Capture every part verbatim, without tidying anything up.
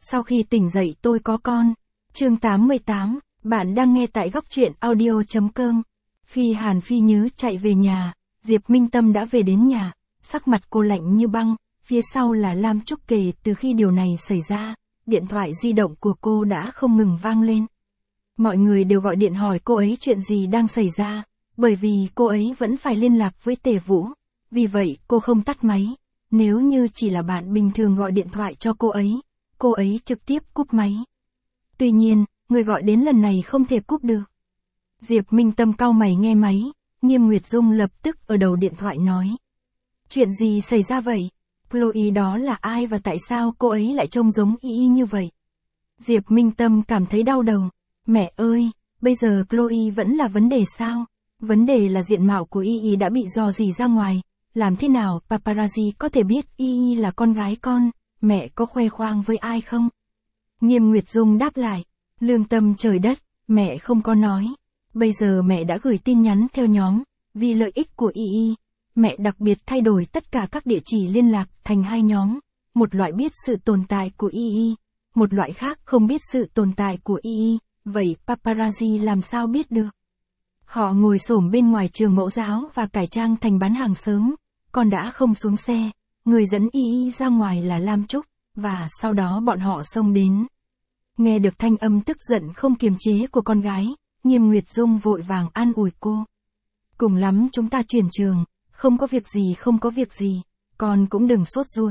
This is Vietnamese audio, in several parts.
Sau khi tỉnh dậy tôi có con. Chương tám mươi tám, bạn đang nghe tại góc truyện audio chấm com. Khi Hàn Phi Nhứ chạy về nhà, Diệp Minh Tâm đã về đến nhà, sắc mặt cô lạnh như băng, phía sau là Lam Trúc kể từ khi điều này xảy ra, điện thoại di động của cô đã không ngừng vang lên. Mọi người đều gọi điện hỏi cô ấy chuyện gì đang xảy ra, bởi vì cô ấy vẫn phải liên lạc với Tề Vũ, vì vậy cô không tắt máy. Nếu như chỉ là bạn bình thường gọi điện thoại cho cô ấy, cô ấy trực tiếp cúp máy. Tuy nhiên, người gọi đến lần này không thể cúp được. Diệp Minh Tâm cau mày nghe máy, Nghiêm Nguyệt Dung lập tức ở đầu điện thoại nói. Chuyện gì xảy ra vậy? Chloe đó là ai và tại sao cô ấy lại trông giống y y như vậy? Diệp Minh Tâm cảm thấy đau đầu. Mẹ ơi, bây giờ Chloe vẫn là vấn đề sao? Vấn đề là diện mạo của y y đã bị dò dỉ ra ngoài. Làm thế nào paparazzi có thể biết y y là con gái con? Mẹ có khoe khoang với ai không? Nghiêm Nguyệt Dung đáp lại. Lương tâm trời đất, mẹ không có nói. Bây giờ mẹ đã gửi tin nhắn theo nhóm. Vì lợi ích của y y, mẹ đặc biệt thay đổi tất cả các địa chỉ liên lạc thành hai nhóm. Một loại biết sự tồn tại của y y, một loại khác không biết sự tồn tại của y y. Vậy paparazzi làm sao biết được? Họ ngồi xổm bên ngoài trường mẫu giáo và cải trang thành bán hàng sớm. Con đã không xuống xe, người dẫn y y ra ngoài là Lam Trúc, và sau đó bọn họ xông đến. Nghe được thanh âm tức giận không kiềm chế của con gái, Nghiêm Nguyệt Dung vội vàng an ủi cô. Cùng lắm chúng ta chuyển trường, không có việc gì không có việc gì, con cũng đừng sốt ruột.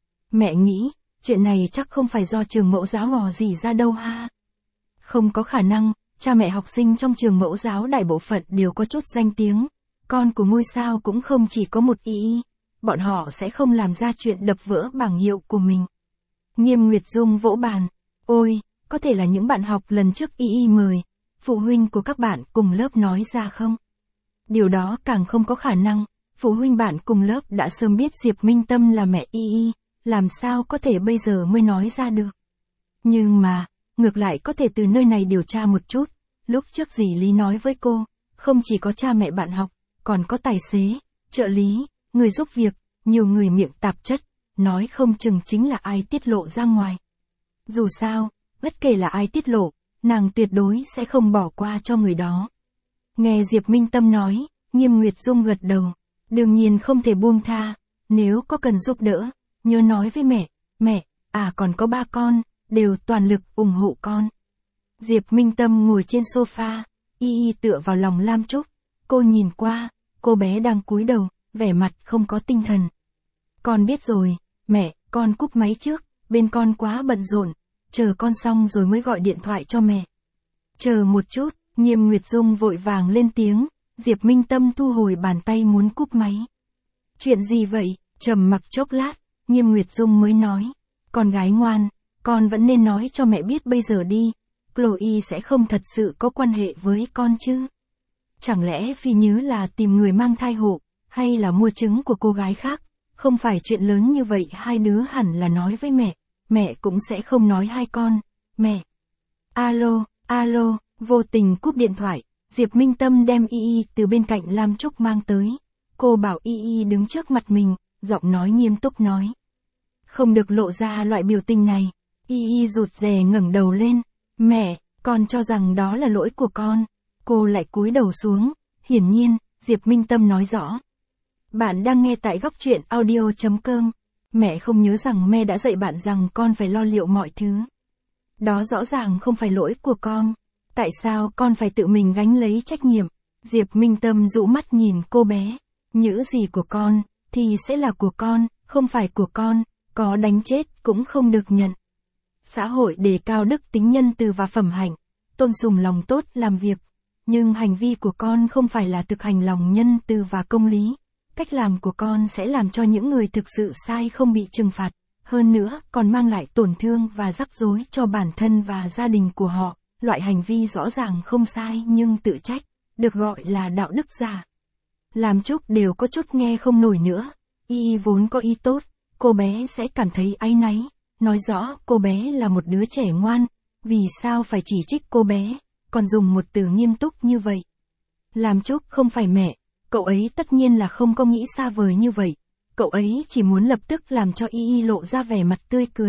Mẹ nghĩ, chuyện này chắc không phải do trường mẫu giáo ngò gì ra đâu ha. Không có khả năng, cha mẹ học sinh trong trường mẫu giáo đại bộ phận đều có chút danh tiếng. Con của ngôi sao cũng không chỉ có một y y, bọn họ sẽ không làm ra chuyện đập vỡ bảng hiệu của mình. Nghiêm Nguyệt Dung vỗ bàn. Ôi, có thể là những bạn học lần trước y y mời, phụ huynh của các bạn cùng lớp nói ra không? Điều đó càng không có khả năng, phụ huynh bạn cùng lớp đã sớm biết Diệp Minh Tâm là mẹ y y, làm sao có thể bây giờ mới nói ra được. Nhưng mà, ngược lại có thể từ nơi này điều tra một chút, lúc trước dì Lý nói với cô, không chỉ có cha mẹ bạn học, còn có tài xế, trợ lý, người giúp việc, nhiều người miệng tạp chất, nói không chừng chính là ai tiết lộ ra ngoài. Dù sao, bất kể là ai tiết lộ, nàng tuyệt đối sẽ không bỏ qua cho người đó. Nghe Diệp Minh Tâm nói, Nghiêm Nguyệt Dung gật đầu, đương nhiên không thể buông tha, nếu có cần giúp đỡ, nhớ nói với mẹ, mẹ, à còn có ba con, đều toàn lực ủng hộ con. Diệp Minh Tâm ngồi trên sofa, y y tựa vào lòng Lam Trúc, cô nhìn qua, cô bé đang cúi đầu, vẻ mặt không có tinh thần. Con biết rồi, mẹ, con cúp máy trước, bên con quá bận rộn, chờ con xong rồi mới gọi điện thoại cho mẹ. Chờ một chút, Nghiêm Nguyệt Dung vội vàng lên tiếng, Diệp Minh Tâm thu hồi bàn tay muốn cúp máy. Chuyện gì vậy? Trầm mặc chốc lát, Nghiêm Nguyệt Dung mới nói, con gái ngoan, con vẫn nên nói cho mẹ biết bây giờ đi, Chloe sẽ không thật sự có quan hệ với con chứ? Chẳng lẽ Phi Nhứ là tìm người mang thai hộ, hay là mua trứng của cô gái khác? Không phải chuyện lớn như vậy hai đứa hẳn là nói với mẹ, mẹ cũng sẽ không nói hai con, mẹ. Alo, alo, vô tình cúp điện thoại, Diệp Minh Tâm đem y y từ bên cạnh Lam Trúc mang tới. Cô bảo y y đứng trước mặt mình, giọng nói nghiêm túc nói. Không được lộ ra loại biểu tình này, y y rụt rè ngẩng đầu lên, mẹ, con cho rằng đó là lỗi của con. Cô lại cúi đầu xuống, hiển nhiên, Diệp Minh Tâm nói rõ. Bạn đang nghe tại góc truyện audio chấm com. Mẹ không nhớ rằng mẹ đã dạy bạn rằng con phải lo liệu mọi thứ. Đó rõ ràng không phải lỗi của con. Tại sao con phải tự mình gánh lấy trách nhiệm? Diệp Minh Tâm dụ mắt nhìn cô bé. Những gì của con, thì sẽ là của con, không phải của con, có đánh chết cũng không được nhận. Xã hội đề cao đức tính nhân từ và phẩm hạnh, tôn sùng lòng tốt làm việc. Nhưng hành vi của con không phải là thực hành lòng nhân từ và công lý. Cách làm của con sẽ làm cho những người thực sự sai không bị trừng phạt. Hơn nữa, còn mang lại tổn thương và rắc rối cho bản thân và gia đình của họ. Loại hành vi rõ ràng không sai nhưng tự trách, được gọi là đạo đức giả. Lam Trúc đều có chút nghe không nổi nữa. Y vốn có ý tốt, cô bé sẽ cảm thấy áy náy. Nói rõ cô bé là một đứa trẻ ngoan, vì sao phải chỉ trích cô bé, còn dùng một từ nghiêm túc như vậy. Lam Trúc không phải mẹ, cậu ấy tất nhiên là không có nghĩ xa vời như vậy. Cậu ấy chỉ muốn lập tức làm cho y y lộ ra vẻ mặt tươi cười,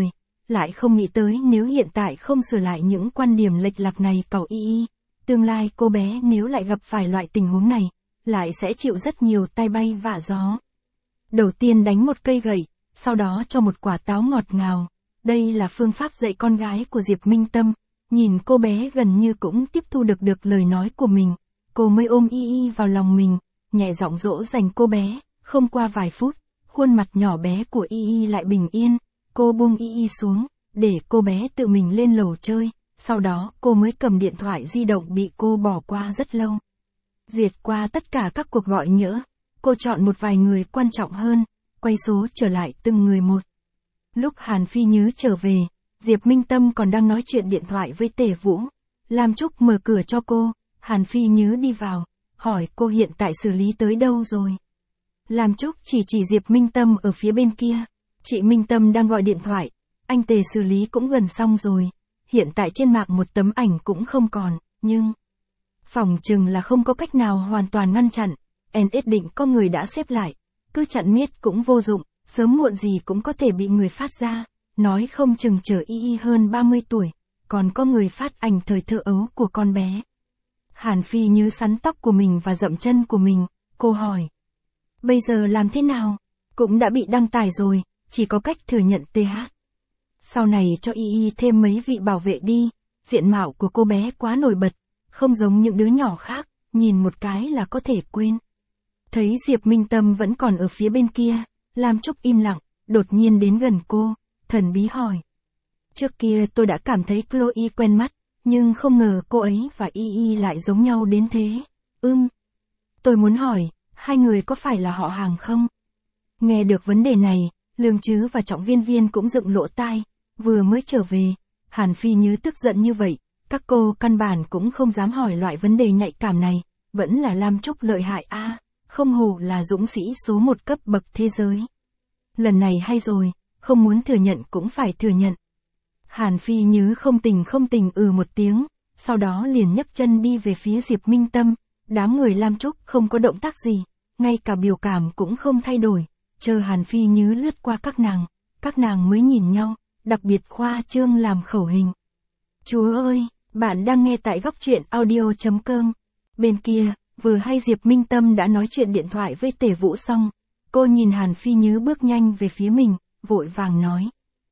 lại không nghĩ tới nếu hiện tại không sửa lại những quan điểm lệch lạc này cậu y y, tương lai cô bé nếu lại gặp phải loại tình huống này, lại sẽ chịu rất nhiều tai bay vạ gió. Đầu tiên đánh một cây gậy, sau đó cho một quả táo ngọt ngào. Đây là phương pháp dạy con gái của Diệp Minh Tâm. Nhìn cô bé gần như cũng tiếp thu được được lời nói của mình, cô mới ôm y y vào lòng mình, nhẹ giọng dỗ dành cô bé. Không qua vài phút, khuôn mặt nhỏ bé của y y lại bình yên. Cô buông y y xuống, để cô bé tự mình lên lầu chơi. Sau đó cô mới cầm điện thoại di động bị cô bỏ qua rất lâu. Duyệt qua tất cả các cuộc gọi nhỡ, cô chọn một vài người quan trọng hơn, quay số trở lại từng người một. Lúc Hàn Phi Nhứ trở về, Diệp Minh Tâm còn đang nói chuyện điện thoại với Tề Vũ. Lam Trúc mở cửa cho cô, Hàn Phi Nhứ đi vào, hỏi cô hiện tại xử lý tới đâu rồi. Lam Trúc chỉ chỉ Diệp Minh Tâm ở phía bên kia. Chị Minh Tâm đang gọi điện thoại, anh Tề xử lý cũng gần xong rồi. Hiện tại trên mạng một tấm ảnh cũng không còn, nhưng phỏng chừng là không có cách nào hoàn toàn ngăn chặn. en ét định có người đã xếp lại, cứ chặn miết cũng vô dụng, sớm muộn gì cũng có thể bị người phát ra. Nói không chừng chờ y y hơn ba mươi tuổi, còn có người phát ảnh thời thơ ấu của con bé. Hàn Phi Nhứ sắn tóc của mình và dậm chân của mình, cô hỏi. Bây giờ làm thế nào? Cũng đã bị đăng tải rồi, chỉ có cách thừa nhận tê hát. Sau này cho y y thêm mấy vị bảo vệ đi, diện mạo của cô bé quá nổi bật, không giống những đứa nhỏ khác, nhìn một cái là có thể quên. Thấy Diệp Minh Tâm vẫn còn ở phía bên kia, Lam Trúc im lặng, đột nhiên đến gần cô, thần bí hỏi. Trước kia tôi đã cảm thấy Chloe quen mắt, nhưng không ngờ cô ấy và y y lại giống nhau đến thế. Ưm. Tôi muốn hỏi, hai người có phải là họ hàng không? Nghe được vấn đề này, Lương Trứ và Trọng Viên Viên cũng dựng lỗ tai, vừa mới trở về. Hàn Phi Nhứ tức giận như vậy, các cô căn bản cũng không dám hỏi loại vấn đề nhạy cảm này, vẫn là Lam Trúc lợi hại a, à, không hổ là dũng sĩ số một cấp bậc thế giới. Lần này hay rồi, không muốn thừa nhận cũng phải thừa nhận. Hàn Phi Nhứ không tình không tình ừ một tiếng, sau đó liền nhấc chân đi về phía Diệp Minh Tâm. Đám người Lam Trúc không có động tác gì, ngay cả biểu cảm cũng không thay đổi, chờ Hàn Phi Nhứ lướt qua các nàng, các nàng mới nhìn nhau, đặc biệt khoa trương làm khẩu hình. Chúa ơi, bạn đang nghe tại góc truyện audio chấm com. Bên kia, vừa hay Diệp Minh Tâm đã nói chuyện điện thoại với Tề Vũ xong, cô nhìn Hàn Phi Nhứ bước nhanh về phía mình, vội vàng nói.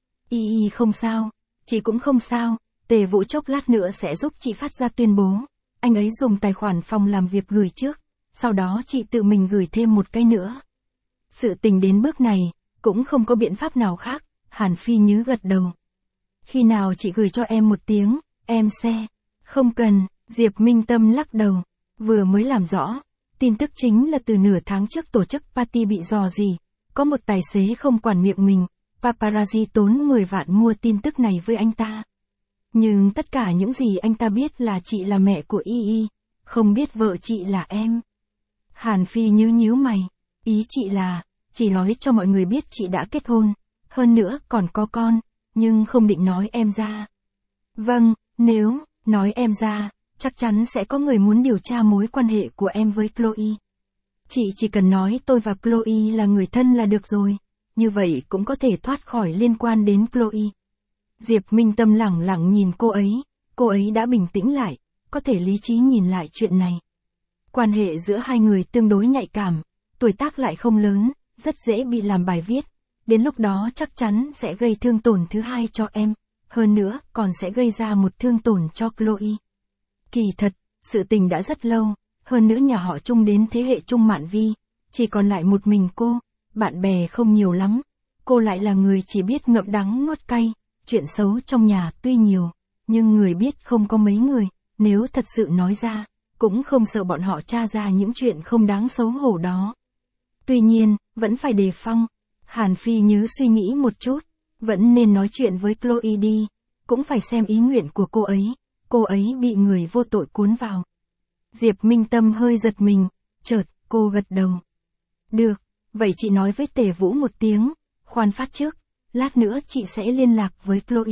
Y y không sao, chị cũng không sao, Tề Vũ chốc lát nữa sẽ giúp chị phát ra tuyên bố. Anh ấy dùng tài khoản phòng làm việc gửi trước, sau đó chị tự mình gửi thêm một cái nữa. Sự tình đến bước này, cũng không có biện pháp nào khác, Hàn Phi Nhứ gật đầu. Khi nào chị gửi cho em một tiếng, em sẽ. Không cần, Diệp Minh Tâm lắc đầu, vừa mới làm rõ. Tin tức chính là từ nửa tháng trước tổ chức party bị dò dỉ, có một tài xế không quản miệng mình, paparazzi tốn mười vạn mua tin tức này với anh ta. Nhưng tất cả những gì anh ta biết là chị là mẹ của y y, không biết vợ chị là em. Hàn Phi nhíu nhíu mày, ý chị là, chỉ nói cho mọi người biết chị đã kết hôn, hơn nữa còn có con, nhưng không định nói em ra. Vâng, nếu nói em ra, chắc chắn sẽ có người muốn điều tra mối quan hệ của em với Chloe. Chị chỉ cần nói tôi và Chloe là người thân là được rồi, như vậy cũng có thể thoát khỏi liên quan đến Chloe. Diệp Minh Tâm lẳng lặng nhìn cô ấy, cô ấy đã bình tĩnh lại, có thể lý trí nhìn lại chuyện này. Quan hệ giữa hai người tương đối nhạy cảm, tuổi tác lại không lớn, rất dễ bị làm bài viết, đến lúc đó chắc chắn sẽ gây thương tổn thứ hai cho em, hơn nữa còn sẽ gây ra một thương tổn cho Chloe. Kỳ thật, sự tình đã rất lâu, hơn nữa nhà họ Trung đến thế hệ Trung Mạn Vi, chỉ còn lại một mình cô, bạn bè không nhiều lắm, cô lại là người chỉ biết ngậm đắng nuốt cay. Chuyện xấu trong nhà tuy nhiều, nhưng người biết không có mấy người, nếu thật sự nói ra, cũng không sợ bọn họ tra ra những chuyện không đáng xấu hổ đó. Tuy nhiên, vẫn phải đề phòng. Hàn Phi Nhứ suy nghĩ một chút, vẫn nên nói chuyện với Chloe đi, cũng phải xem ý nguyện của cô ấy, cô ấy bị người vô tội cuốn vào. Diệp Minh Tâm hơi giật mình, chợt, cô gật đầu. Được, vậy chị nói với Tề Vũ một tiếng, khoan phát trước. Lát nữa chị sẽ liên lạc với Chloe.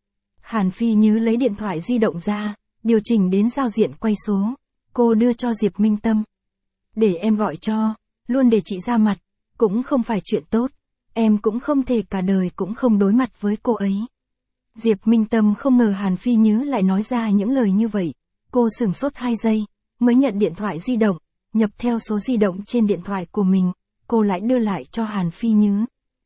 Hàn Phi Nhứ lấy điện thoại di động ra, điều chỉnh đến giao diện quay số. Cô đưa cho Diệp Minh Tâm. Để em gọi cho, luôn để chị ra mặt, cũng không phải chuyện tốt. Em cũng không thể cả đời cũng không đối mặt với cô ấy. Diệp Minh Tâm không ngờ Hàn Phi Nhứ lại nói ra những lời như vậy. Cô sửng sốt hai giây, mới nhận điện thoại di động, nhập theo số di động trên điện thoại của mình, cô lại đưa lại cho Hàn Phi Nhứ.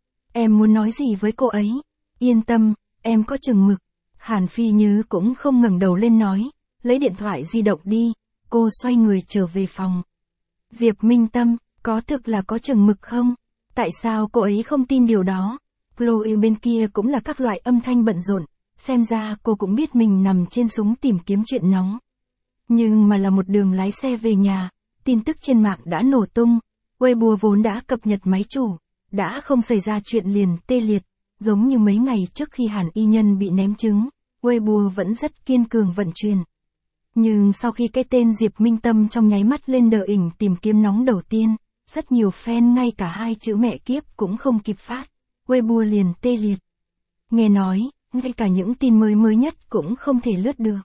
Em muốn nói gì với cô ấy? Yên tâm, em có chừng mực. Hàn Phi Nhứ cũng không ngẩng đầu lên nói, lấy điện thoại di động đi, cô xoay người trở về phòng. Diệp Minh Tâm, có thực là có chừng mực không? Tại sao cô ấy không tin điều đó? Chloe bên kia cũng là các loại âm thanh bận rộn, xem ra cô cũng biết mình nằm trên súng tìm kiếm chuyện nóng. Nhưng mà là một đường lái xe về nhà, tin tức trên mạng đã nổ tung, Weibo vốn đã cập nhật máy chủ, đã không xảy ra chuyện liền tê liệt, giống như mấy ngày trước khi Hàn Y Nhân bị ném trứng, Weibo vẫn rất kiên cường vận chuyển. Nhưng sau khi cái tên Diệp Minh Tâm trong nháy mắt lên đờ ỉnh tìm kiếm nóng đầu tiên, rất nhiều fan ngay cả hai chữ mẹ kiếp cũng không kịp phát, Weibo liền tê liệt. Nghe nói, ngay cả những tin mới mới nhất cũng không thể lướt được.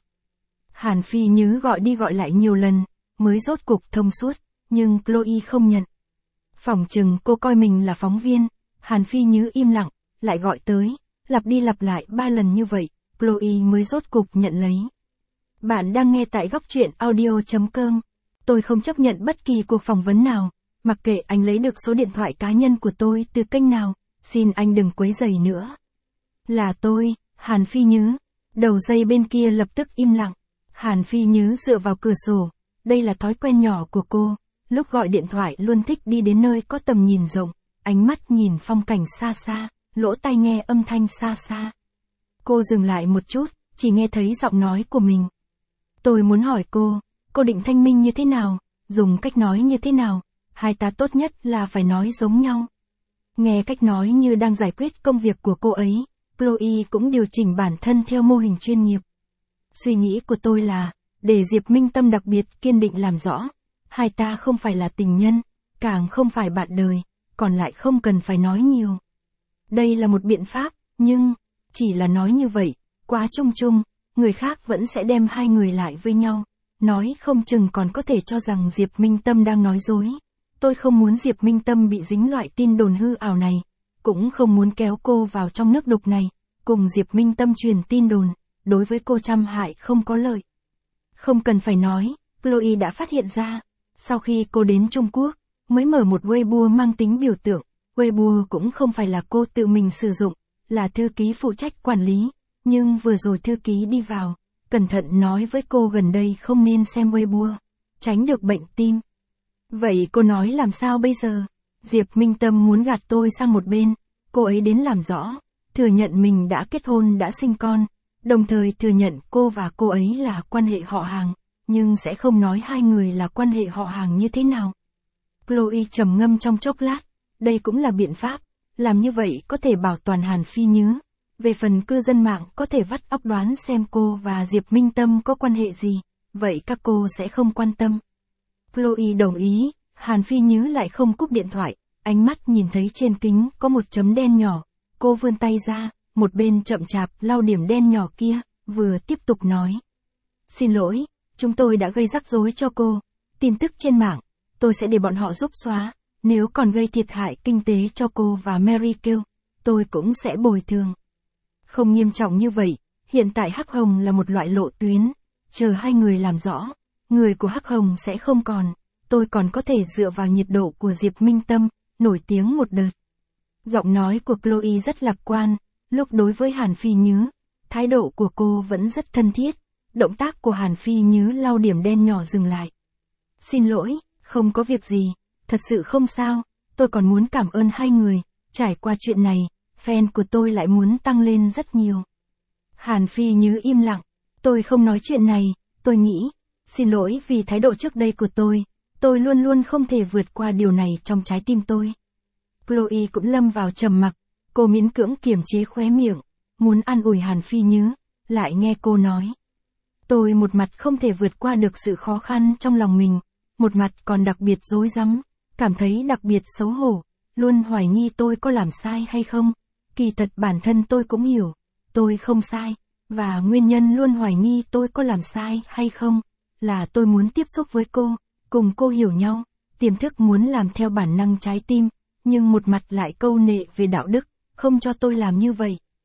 Hàn Phi Nhứ gọi đi gọi lại nhiều lần, mới rốt cục thông suốt, nhưng Chloe không nhận. Phỏng chừng cô coi mình là phóng viên, Hàn Phi Nhứ im lặng, lại gọi tới, lặp đi lặp lại ba lần như vậy, Chloe mới rốt cục nhận lấy. Bạn đang nghe tại góc truyện audio chấm com. Tôi không chấp nhận bất kỳ cuộc phỏng vấn nào, mặc kệ anh lấy được số điện thoại cá nhân của tôi từ kênh nào, xin anh đừng quấy rầy nữa. Là tôi, Hàn Phi Nhứ. Đầu dây bên kia lập tức im lặng. Hàn Phi Nhứ dựa vào cửa sổ, đây là thói quen nhỏ của cô, lúc gọi điện thoại luôn thích đi đến nơi có tầm nhìn rộng, ánh mắt nhìn phong cảnh xa xa, lỗ tai nghe âm thanh xa xa. Cô dừng lại một chút, chỉ nghe thấy giọng nói của mình. Tôi muốn hỏi cô, cô định thanh minh như thế nào, dùng cách nói như thế nào, hai ta tốt nhất là phải nói giống nhau. Nghe cách nói như đang giải quyết công việc của cô ấy, Chloe cũng điều chỉnh bản thân theo mô hình chuyên nghiệp. Suy nghĩ của tôi là, để Diệp Minh Tâm đặc biệt kiên định làm rõ, hai ta không phải là tình nhân, càng không phải bạn đời, còn lại không cần phải nói nhiều. Đây là một biện pháp, nhưng, chỉ là nói như vậy, quá chung chung, người khác vẫn sẽ đem hai người lại với nhau, nói không chừng còn có thể cho rằng Diệp Minh Tâm đang nói dối. Tôi không muốn Diệp Minh Tâm bị dính loại tin đồn hư ảo này, cũng không muốn kéo cô vào trong nước đục này, cùng Diệp Minh Tâm truyền tin đồn, đối với cô trăm hại không có lợi. Không cần phải nói, Chloe đã phát hiện ra, sau khi cô đến Trung Quốc, mới mở một Weibo mang tính biểu tượng, Weibo cũng không phải là cô tự mình sử dụng, là thư ký phụ trách quản lý, nhưng vừa rồi thư ký đi vào, cẩn thận nói với cô gần đây không nên xem Weibo, tránh được bệnh tim. Vậy cô nói làm sao bây giờ? Diệp Minh Tâm muốn gạt tôi sang một bên, cô ấy đến làm rõ, thừa nhận mình đã kết hôn đã sinh con, đồng thời thừa nhận cô và cô ấy là quan hệ họ hàng, nhưng sẽ không nói hai người là quan hệ họ hàng như thế nào. Chloe trầm ngâm trong chốc lát, đây cũng là biện pháp, làm như vậy có thể bảo toàn Hàn Phi Nhứ. Về phần cư dân mạng có thể vắt óc đoán xem cô và Diệp Minh Tâm có quan hệ gì, vậy các cô sẽ không quan tâm. Chloe đồng ý, Hàn Phi Nhứ lại không cúp điện thoại, ánh mắt nhìn thấy trên kính có một chấm đen nhỏ, cô vươn tay ra, một bên chậm chạp lau điểm đen nhỏ kia, vừa tiếp tục nói. Xin lỗi, chúng tôi đã gây rắc rối cho cô, tin tức trên mạng, tôi sẽ để bọn họ giúp xóa, nếu còn gây thiệt hại kinh tế cho cô và Mary kêu, tôi cũng sẽ bồi thường. Không nghiêm trọng như vậy, hiện tại Hắc Hồng là một loại lộ tuyến, chờ hai người làm rõ, người của Hắc Hồng sẽ không còn, tôi còn có thể dựa vào nhiệt độ của Diệp Minh Tâm, nổi tiếng một đợt. Giọng nói của Chloe rất lạc quan, lúc đối với Hàn Phi Nhứ, thái độ của cô vẫn rất thân thiết, động tác của Hàn Phi Nhứ lau điểm đen nhỏ dừng lại. Xin lỗi, không có việc gì, thật sự không sao, tôi còn muốn cảm ơn hai người, trải qua chuyện này, fan của tôi lại muốn tăng lên rất nhiều. Hàn Phi Nhứ im lặng, tôi không nói chuyện này, tôi nghĩ, xin lỗi vì thái độ trước đây của tôi, tôi luôn luôn không thể vượt qua điều này trong trái tim tôi. Chloe cũng lâm vào trầm mặc, cô miễn cưỡng kiềm chế khóe miệng, muốn an ủi Hàn Phi Nhứ, lại nghe cô nói. Tôi một mặt không thể vượt qua được sự khó khăn trong lòng mình, một mặt còn đặc biệt rối rắm, cảm thấy đặc biệt xấu hổ, luôn hoài nghi tôi có làm sai hay không. Kỳ thật bản thân tôi cũng hiểu, tôi không sai, và nguyên nhân luôn hoài nghi tôi có làm sai hay không, là tôi muốn tiếp xúc với cô, cùng cô hiểu nhau, tiềm thức muốn làm theo bản năng trái tim, nhưng một mặt lại câu nệ về đạo đức, không cho tôi làm như vậy.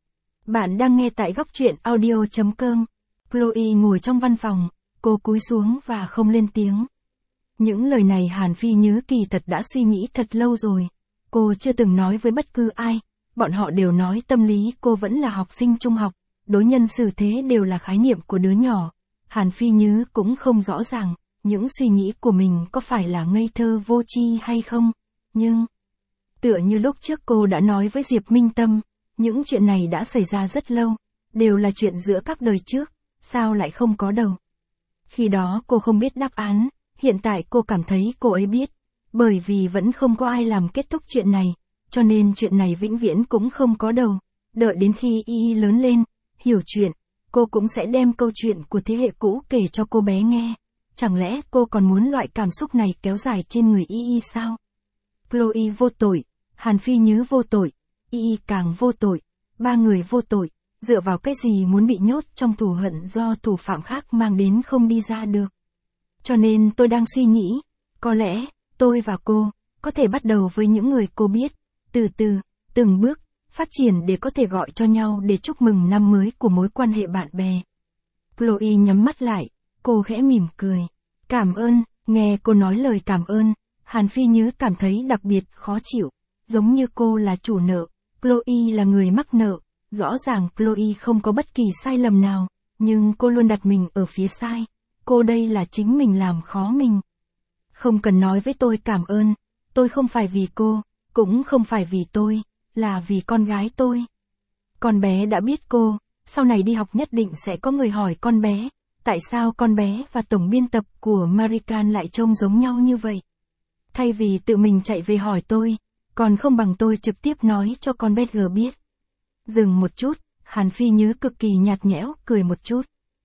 Bạn đang nghe tại góc truyện audio.com. Chloe ngồi trong văn phòng, cô cúi xuống và không lên tiếng. Những lời này Hàn Phi Nhứ kỳ thật đã suy nghĩ thật lâu rồi. Cô chưa từng nói với bất cứ ai, bọn họ đều nói tâm lý cô vẫn là học sinh trung học, đối nhân xử thế đều là khái niệm của đứa nhỏ. Hàn Phi Nhứ cũng không rõ ràng, những suy nghĩ của mình có phải là ngây thơ vô tri hay không, nhưng... Tựa như lúc trước cô đã nói với Diệp Minh Tâm, những chuyện này đã xảy ra rất lâu, đều là chuyện giữa các đời trước, sao lại không có đầu. Khi đó cô không biết đáp án, hiện tại cô cảm thấy cô ấy biết, bởi vì vẫn không có ai làm kết thúc chuyện này, cho nên chuyện này vĩnh viễn cũng không có đầu. Đợi đến khi Y Y lớn lên, hiểu chuyện, cô cũng sẽ đem câu chuyện của thế hệ cũ kể cho cô bé nghe. Chẳng lẽ cô còn muốn loại cảm xúc này kéo dài trên người Y Y sao? Chloe vô tội, Hàn Phi Nhứ vô tội, Y Y càng vô tội, ba người vô tội, dựa vào cái gì muốn bị nhốt trong thù hận do thủ phạm khác mang đến không đi ra được. Cho nên tôi đang suy nghĩ, có lẽ, tôi và cô, có thể bắt đầu với những người cô biết, từ từ, từng bước, phát triển để có thể gọi cho nhau để chúc mừng năm mới của mối quan hệ bạn bè. Chloe nhắm mắt lại, cô khẽ mỉm cười. Cảm ơn, nghe cô nói lời cảm ơn, Hàn Phi Nhứ cảm thấy đặc biệt khó chịu, giống như cô là chủ nợ, Chloe là người mắc nợ, rõ ràng Chloe không có bất kỳ sai lầm nào, nhưng cô luôn đặt mình ở phía sai, cô đây là chính mình làm khó mình. Không cần nói với tôi cảm ơn, tôi không phải vì cô, cũng không phải vì tôi, là vì con gái tôi. Con bé đã biết cô, sau này đi học nhất định sẽ có người hỏi con bé, tại sao con bé và tổng biên tập của Marican lại trông giống nhau như vậy. Thay vì tự mình chạy về hỏi tôi, còn không bằng tôi trực tiếp nói cho con bé gờ biết. Dừng một chút, Hàn Phi Nhứ cực kỳ nhạt nhẽo, cười một chút.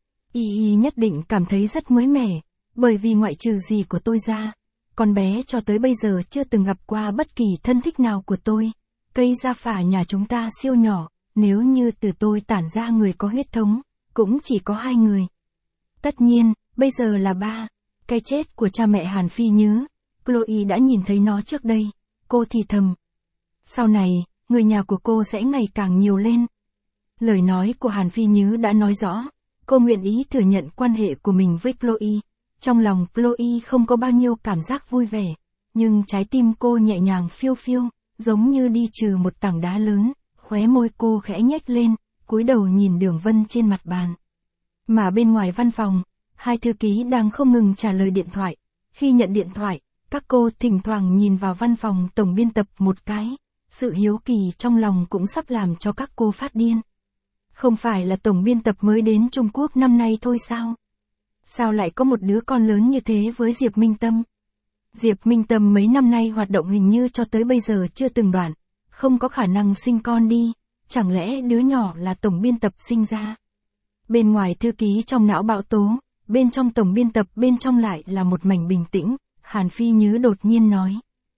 Y Y nhất định cảm thấy rất mới mẻ, bởi vì ngoại trừ gì của tôi ra, con bé cho tới bây giờ chưa từng gặp qua bất kỳ thân thích nào của tôi. Cây gia phả nhà chúng ta siêu nhỏ, nếu như từ tôi tản ra người có huyết thống, cũng chỉ có hai người. Tất nhiên, bây giờ là ba. Cái chết của cha mẹ Hàn Phi Nhứ, Chloe đã nhìn thấy nó trước đây, cô thì thầm. Sau này, người nhà của cô sẽ ngày càng nhiều lên. Lời nói của Hàn Phi Nhứ đã nói rõ, cô nguyện ý thừa nhận quan hệ của mình với Chloe. Trong lòng Chloe không có bao nhiêu cảm giác vui vẻ, nhưng trái tim cô nhẹ nhàng phiêu phiêu, giống như đi trừ một tảng đá lớn, khóe môi cô khẽ nhếch lên, cúi đầu nhìn đường vân trên mặt bàn. Mà bên ngoài văn phòng, hai thư ký đang không ngừng trả lời điện thoại. Khi nhận điện thoại, các cô thỉnh thoảng nhìn vào văn phòng tổng biên tập một cái, sự hiếu kỳ trong lòng cũng sắp làm cho các cô phát điên. Không phải là tổng biên tập mới đến Trung Quốc năm nay thôi sao? Sao lại có một đứa con lớn như thế với Diệp Minh Tâm? Diệp Minh Tâm mấy năm nay hoạt động hình như cho tới bây giờ chưa từng đoạn, không có khả năng sinh con đi, chẳng lẽ đứa nhỏ là tổng biên tập sinh ra? Bên ngoài thư ký trong não bão tố, bên trong tổng biên tập bên trong lại là một mảnh bình tĩnh, Hàn Phi Nhứ đột nhiên nói.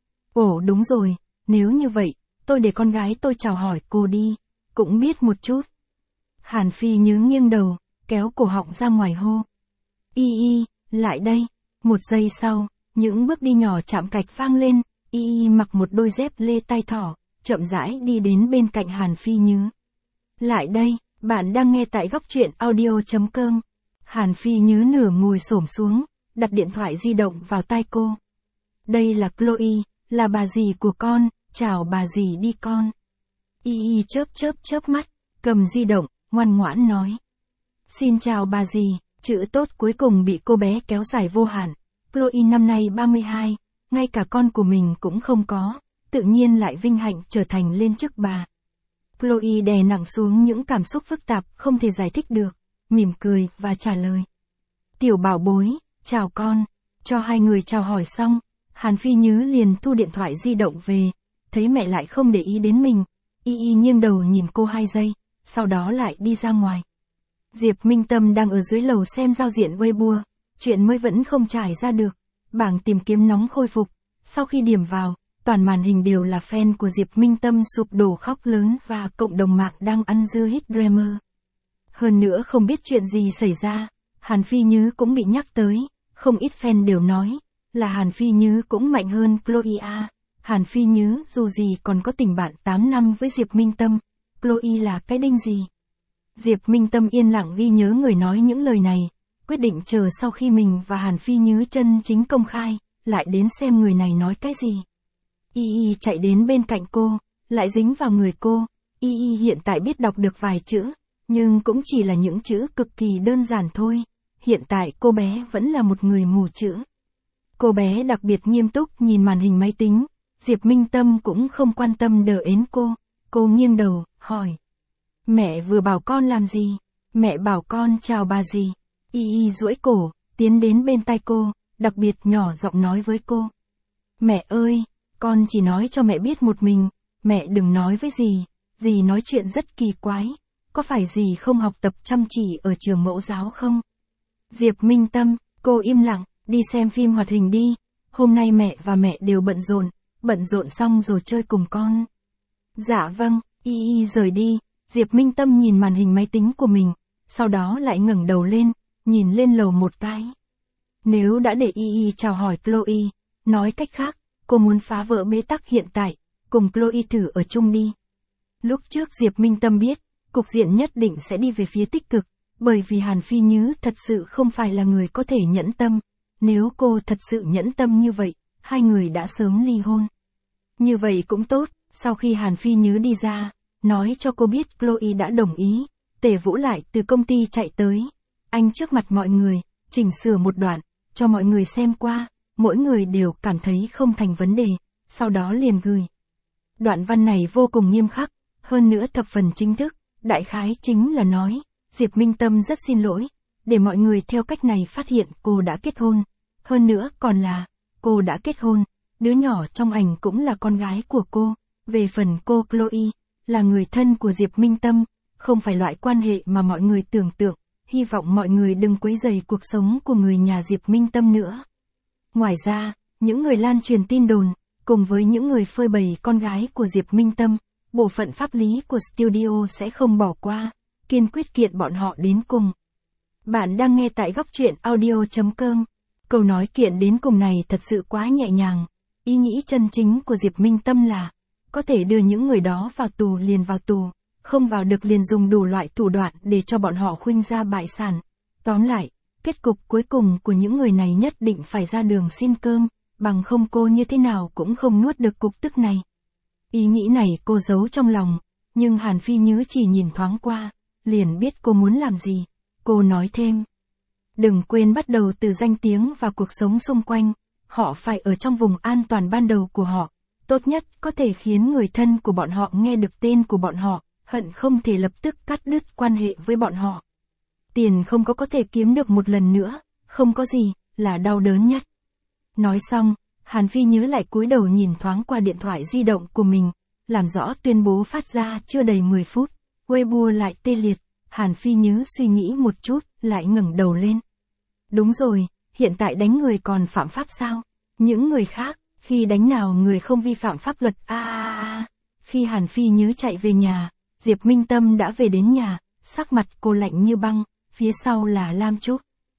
Ồ đúng rồi, nếu như vậy, tôi để con gái tôi chào hỏi cô đi, cũng biết một chút. Hàn Phi Nhứ nghiêng đầu, kéo cổ họng ra ngoài hô. Y Y, lại đây. Một giây sau, những bước đi nhỏ chạm cạch vang lên, Y Y mặc một đôi dép lê tai thỏ, chậm rãi đi đến bên cạnh Hàn Phi Nhứ. Lại đây, bạn đang nghe tại góc truyện audio.com. Hàn Phi Nhứ nửa ngồi xổm xuống, đặt điện thoại di động vào tai cô. Đây là Chloe, là bà dì của con, chào bà dì đi con. Y Y chớp chớp chớp mắt, cầm di động, ngoan ngoãn nói. Xin chào bà dì, chữ tốt cuối cùng bị cô bé kéo dài vô hạn. Chloe năm nay ba mươi hai, ngay cả con của mình cũng không có, tự nhiên lại vinh hạnh trở thành lên chức bà. Chloe đè nặng xuống những cảm xúc phức tạp không thể giải thích được, mỉm cười và trả lời. Tiểu bảo bối, chào con. Cho hai người chào hỏi xong, Hàn Phi Nhứ liền thu điện thoại di động về, thấy mẹ lại không để ý đến mình, Y Y nghiêng đầu nhìn cô hai giây, sau đó lại đi ra ngoài. Diệp Minh Tâm đang ở dưới lầu xem giao diện Weibo, chuyện mới vẫn không trải ra được, bảng tìm kiếm nóng khôi phục, sau khi điểm vào, toàn màn hình đều là fan của Diệp Minh Tâm sụp đổ khóc lớn và cộng đồng mạng đang ăn dưa hit drama. Hơn nữa không biết chuyện gì xảy ra, Hàn Phi Nhứ cũng bị nhắc tới, không ít fan đều nói, là Hàn Phi Nhứ cũng mạnh hơn Chloe à. Hàn Phi Nhứ dù gì còn có tình bạn tám năm với Diệp Minh Tâm, Chloe là cái đinh gì. Diệp Minh Tâm yên lặng ghi nhớ người nói những lời này, quyết định chờ sau khi mình và Hàn Phi Nhứ chân chính công khai, lại đến xem người này nói cái gì. Y Y chạy đến bên cạnh cô, lại dính vào người cô. Y Y hiện tại biết đọc được vài chữ, nhưng cũng chỉ là những chữ cực kỳ đơn giản thôi. Hiện tại cô bé vẫn là một người mù chữ. Cô bé đặc biệt nghiêm túc nhìn màn hình máy tính, Diệp Minh Tâm cũng không quan tâm đờ ến cô. Cô nghiêng đầu, hỏi. Mẹ vừa bảo con làm gì? Mẹ bảo con chào bà gì? Y Y duỗi cổ, tiến đến bên tai cô, đặc biệt nhỏ giọng nói với cô. Mẹ ơi, con chỉ nói cho mẹ biết một mình, mẹ đừng nói với dì, dì nói chuyện rất kỳ quái, có phải dì không học tập chăm chỉ ở trường mẫu giáo không? Diệp Minh Tâm, cô im lặng, đi xem phim hoạt hình đi, hôm nay mẹ và mẹ đều bận rộn, bận rộn xong rồi chơi cùng con. Dạ vâng, Y Y rời đi, Diệp Minh Tâm nhìn màn hình máy tính của mình, sau đó lại ngẩng đầu lên, nhìn lên lầu một cái. Nếu đã để Y Y chào hỏi Chloe, nói cách khác, cô muốn phá vỡ bế tắc hiện tại, cùng Chloe thử ở chung đi. Lúc trước Diệp Minh Tâm biết, cục diện nhất định sẽ đi về phía tích cực, bởi vì Hàn Phi Nhứ thật sự không phải là người có thể nhẫn tâm. Nếu cô thật sự nhẫn tâm như vậy, hai người đã sớm ly hôn. Như vậy cũng tốt, sau khi Hàn Phi Nhứ đi ra, nói cho cô biết Chloe đã đồng ý, Tề Vũ lại từ công ty chạy tới. Anh trước mặt mọi người, chỉnh sửa một đoạn, cho mọi người xem qua, mỗi người đều cảm thấy không thành vấn đề, sau đó liền gửi. Đoạn văn này vô cùng nghiêm khắc, hơn nữa thập phần chính thức, đại khái chính là nói, Diệp Minh Tâm rất xin lỗi, để mọi người theo cách này phát hiện cô đã kết hôn, hơn nữa còn là, cô đã kết hôn, đứa nhỏ trong ảnh cũng là con gái của cô, về phần cô Chloe, là người thân của Diệp Minh Tâm, không phải loại quan hệ mà mọi người tưởng tượng, hy vọng mọi người đừng quấy rầy cuộc sống của người nhà Diệp Minh Tâm nữa. Ngoài ra, những người lan truyền tin đồn, cùng với những người phơi bày con gái của Diệp Minh Tâm, bộ phận pháp lý của studio sẽ không bỏ qua, kiên quyết kiện bọn họ đến cùng. Bạn đang nghe tại góc truyện audio chấm com. Câu nói kiện đến cùng này thật sự quá nhẹ nhàng. Ý nghĩ chân chính của Diệp Minh Tâm là, có thể đưa những người đó vào tù liền vào tù, không vào được liền dùng đủ loại thủ đoạn để cho bọn họ khuynh ra bại sản. Tóm lại, kết cục cuối cùng của những người này nhất định phải ra đường xin cơm, bằng không cô như thế nào cũng không nuốt được cục tức này. Ý nghĩ này cô giấu trong lòng, nhưng Hàn Phi Nhứ chỉ nhìn thoáng qua, liền biết cô muốn làm gì. Cô nói thêm. Đừng quên bắt đầu từ danh tiếng và cuộc sống xung quanh, họ phải ở trong vùng an toàn ban đầu của họ, tốt nhất có thể khiến người thân của bọn họ nghe được tên của bọn họ, hận không thể lập tức cắt đứt quan hệ với bọn họ. Tiền không có có thể kiếm được một lần nữa, không có gì, là đau đớn nhất. Nói xong, Hàn Phi Nhứ lại cúi đầu nhìn thoáng qua điện thoại di động của mình, làm rõ tuyên bố phát ra chưa đầy mười phút, Weibo lại tê liệt, Hàn Phi Nhứ suy nghĩ một chút, lại ngẩng đầu lên. Đúng rồi, hiện tại đánh người còn phạm pháp sao? Những người khác, khi đánh nào người không vi phạm pháp luật a a a. Khi Hàn Phi Nhứ chạy về nhà, Diệp Minh Tâm đã về đến nhà, sắc mặt cô lạnh như băng, phía sau là Lam Trúc.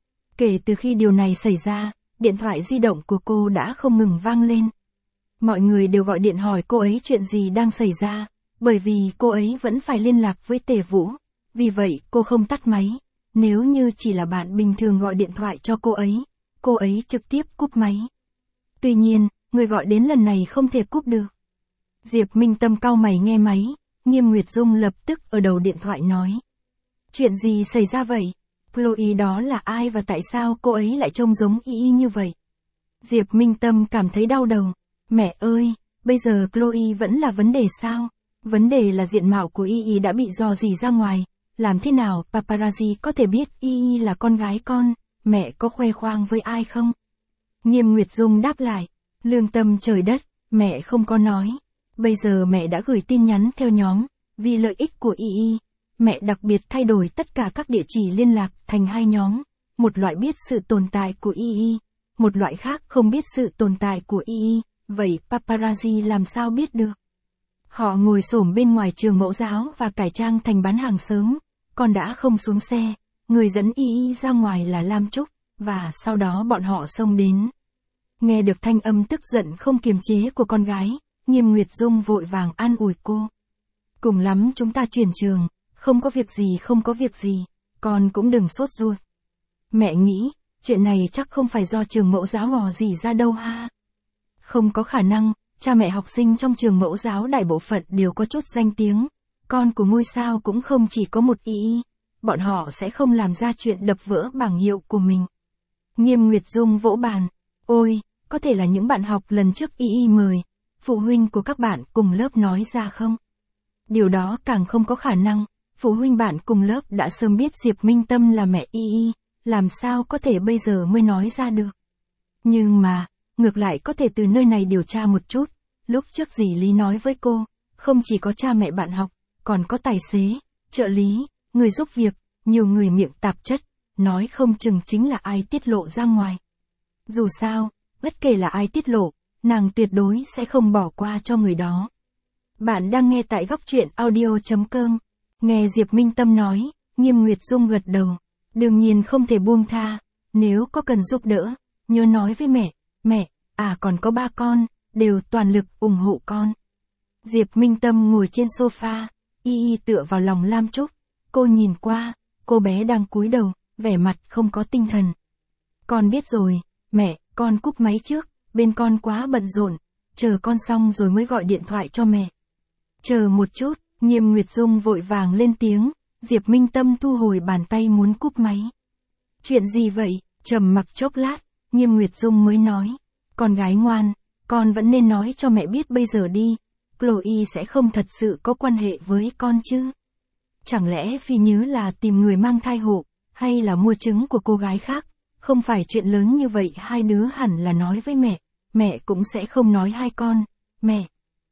Kể từ khi điều này xảy ra, điện thoại di động của cô đã không ngừng vang lên. Mọi người đều gọi điện hỏi cô ấy chuyện gì đang xảy ra, bởi vì cô ấy vẫn phải liên lạc với Tề Vũ, vì vậy cô không tắt máy. Nếu như chỉ là bạn bình thường gọi điện thoại cho cô ấy, cô ấy trực tiếp cúp máy. Tuy nhiên, người gọi đến lần này không thể cúp được. Diệp Minh Tâm cau mày nghe máy, Nghiêm Nguyệt Dung lập tức ở đầu điện thoại nói. Chuyện gì xảy ra vậy? Chloe đó là ai và tại sao cô ấy lại trông giống Y Y như vậy? Diệp Minh Tâm cảm thấy đau đầu. Mẹ ơi, bây giờ Chloe vẫn là vấn đề sao? Vấn đề là diện mạo của Y Y đã bị dò dỉ ra ngoài. Làm thế nào paparazzi có thể biết Y Y là con gái con? Mẹ có khoe khoang với ai không? Nghiêm Nguyệt Dung đáp lại. Lương tâm trời đất, mẹ không có nói. Bây giờ mẹ đã gửi tin nhắn theo nhóm, vì lợi ích của Y Y. Mẹ đặc biệt thay đổi tất cả các địa chỉ liên lạc thành hai nhóm. Một loại biết sự tồn tại của Y Y, một loại khác không biết sự tồn tại của Y Y. Vậy paparazzi làm sao biết được? Họ ngồi xổm bên ngoài trường mẫu giáo và cải trang thành bán hàng sớm, còn đã không xuống xe, người dẫn Y Y ra ngoài là Lam Trúc, và sau đó bọn họ xông đến. Nghe được thanh âm tức giận không kiềm chế của con gái, Nghiêm Nguyệt Dung vội vàng an ủi cô. Cùng lắm chúng ta chuyển trường, Không có việc gì không có việc gì, con cũng đừng sốt ruột. Mẹ nghĩ, chuyện này chắc không phải do trường mẫu giáo mò gì ra đâu ha. Không có khả năng, cha mẹ học sinh trong trường mẫu giáo đại bộ phận đều có chút danh tiếng. Con của ngôi sao cũng không chỉ có một y y, bọn họ sẽ không làm ra chuyện đập vỡ bảng hiệu của mình. Nghiêm Nguyệt Dung vỗ bàn, ôi, có thể là những bạn học lần trước y y mời, phụ huynh của các bạn cùng lớp nói ra không? Điều đó càng không có khả năng, phụ huynh bạn cùng lớp đã sớm biết Diệp Minh Tâm là mẹ y y, làm sao có thể bây giờ mới nói ra được. Nhưng mà, ngược lại có thể từ nơi này điều tra một chút, lúc trước dì Lý nói với cô, không chỉ có cha mẹ bạn học, còn có tài xế, trợ lý, người giúp việc, nhiều người miệng tạp chất, nói không chừng chính là ai tiết lộ ra ngoài. Dù sao, bất kể là ai tiết lộ, nàng tuyệt đối sẽ không bỏ qua cho người đó. Bạn đang nghe tại góc truyện audio chấm com. Nghe Diệp Minh Tâm nói, Nghiêm Nguyệt Dung gật đầu. Đương nhiên không thể buông tha, nếu có cần giúp đỡ, nhớ nói với mẹ, mẹ, à còn có ba con, đều toàn lực ủng hộ con. Diệp Minh Tâm ngồi trên sofa, y y tựa vào lòng Lam Trúc, cô nhìn qua, cô bé đang cúi đầu, vẻ mặt không có tinh thần. Con biết rồi, mẹ, con cúp máy trước, bên con quá bận rộn, chờ con xong rồi mới gọi điện thoại cho mẹ. Chờ một chút, Nghiêm Nguyệt Dung vội vàng lên tiếng, Diệp Minh Tâm thu hồi bàn tay muốn cúp máy. Chuyện gì vậy? Trầm mặc chốc lát, Nghiêm Nguyệt Dung mới nói, con gái ngoan, con vẫn nên nói cho mẹ biết bây giờ đi, Chloe sẽ không thật sự có quan hệ với con chứ. Chẳng lẽ Phi Nhứ là tìm người mang thai hộ, hay là mua trứng của cô gái khác, không phải chuyện lớn như vậy hai đứa hẳn là nói với mẹ, mẹ cũng sẽ không nói hai con, mẹ.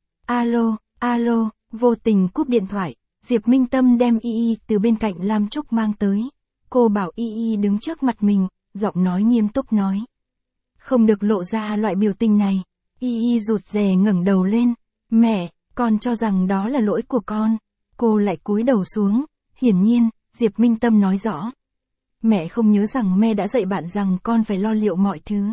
Alo, alo, vô tình cúp điện thoại, Diệp Minh Tâm đem y y từ bên cạnh Lam Trúc mang tới, cô bảo y y đứng trước mặt mình, giọng nói nghiêm túc nói. Không được lộ ra loại biểu tình này, y y rụt rè ngẩng đầu lên, mẹ, con cho rằng đó là lỗi của con, cô lại cúi đầu xuống, hiển nhiên, Diệp Minh Tâm nói rõ. Mẹ không nhớ rằng mẹ đã dạy bạn rằng con phải lo liệu mọi thứ.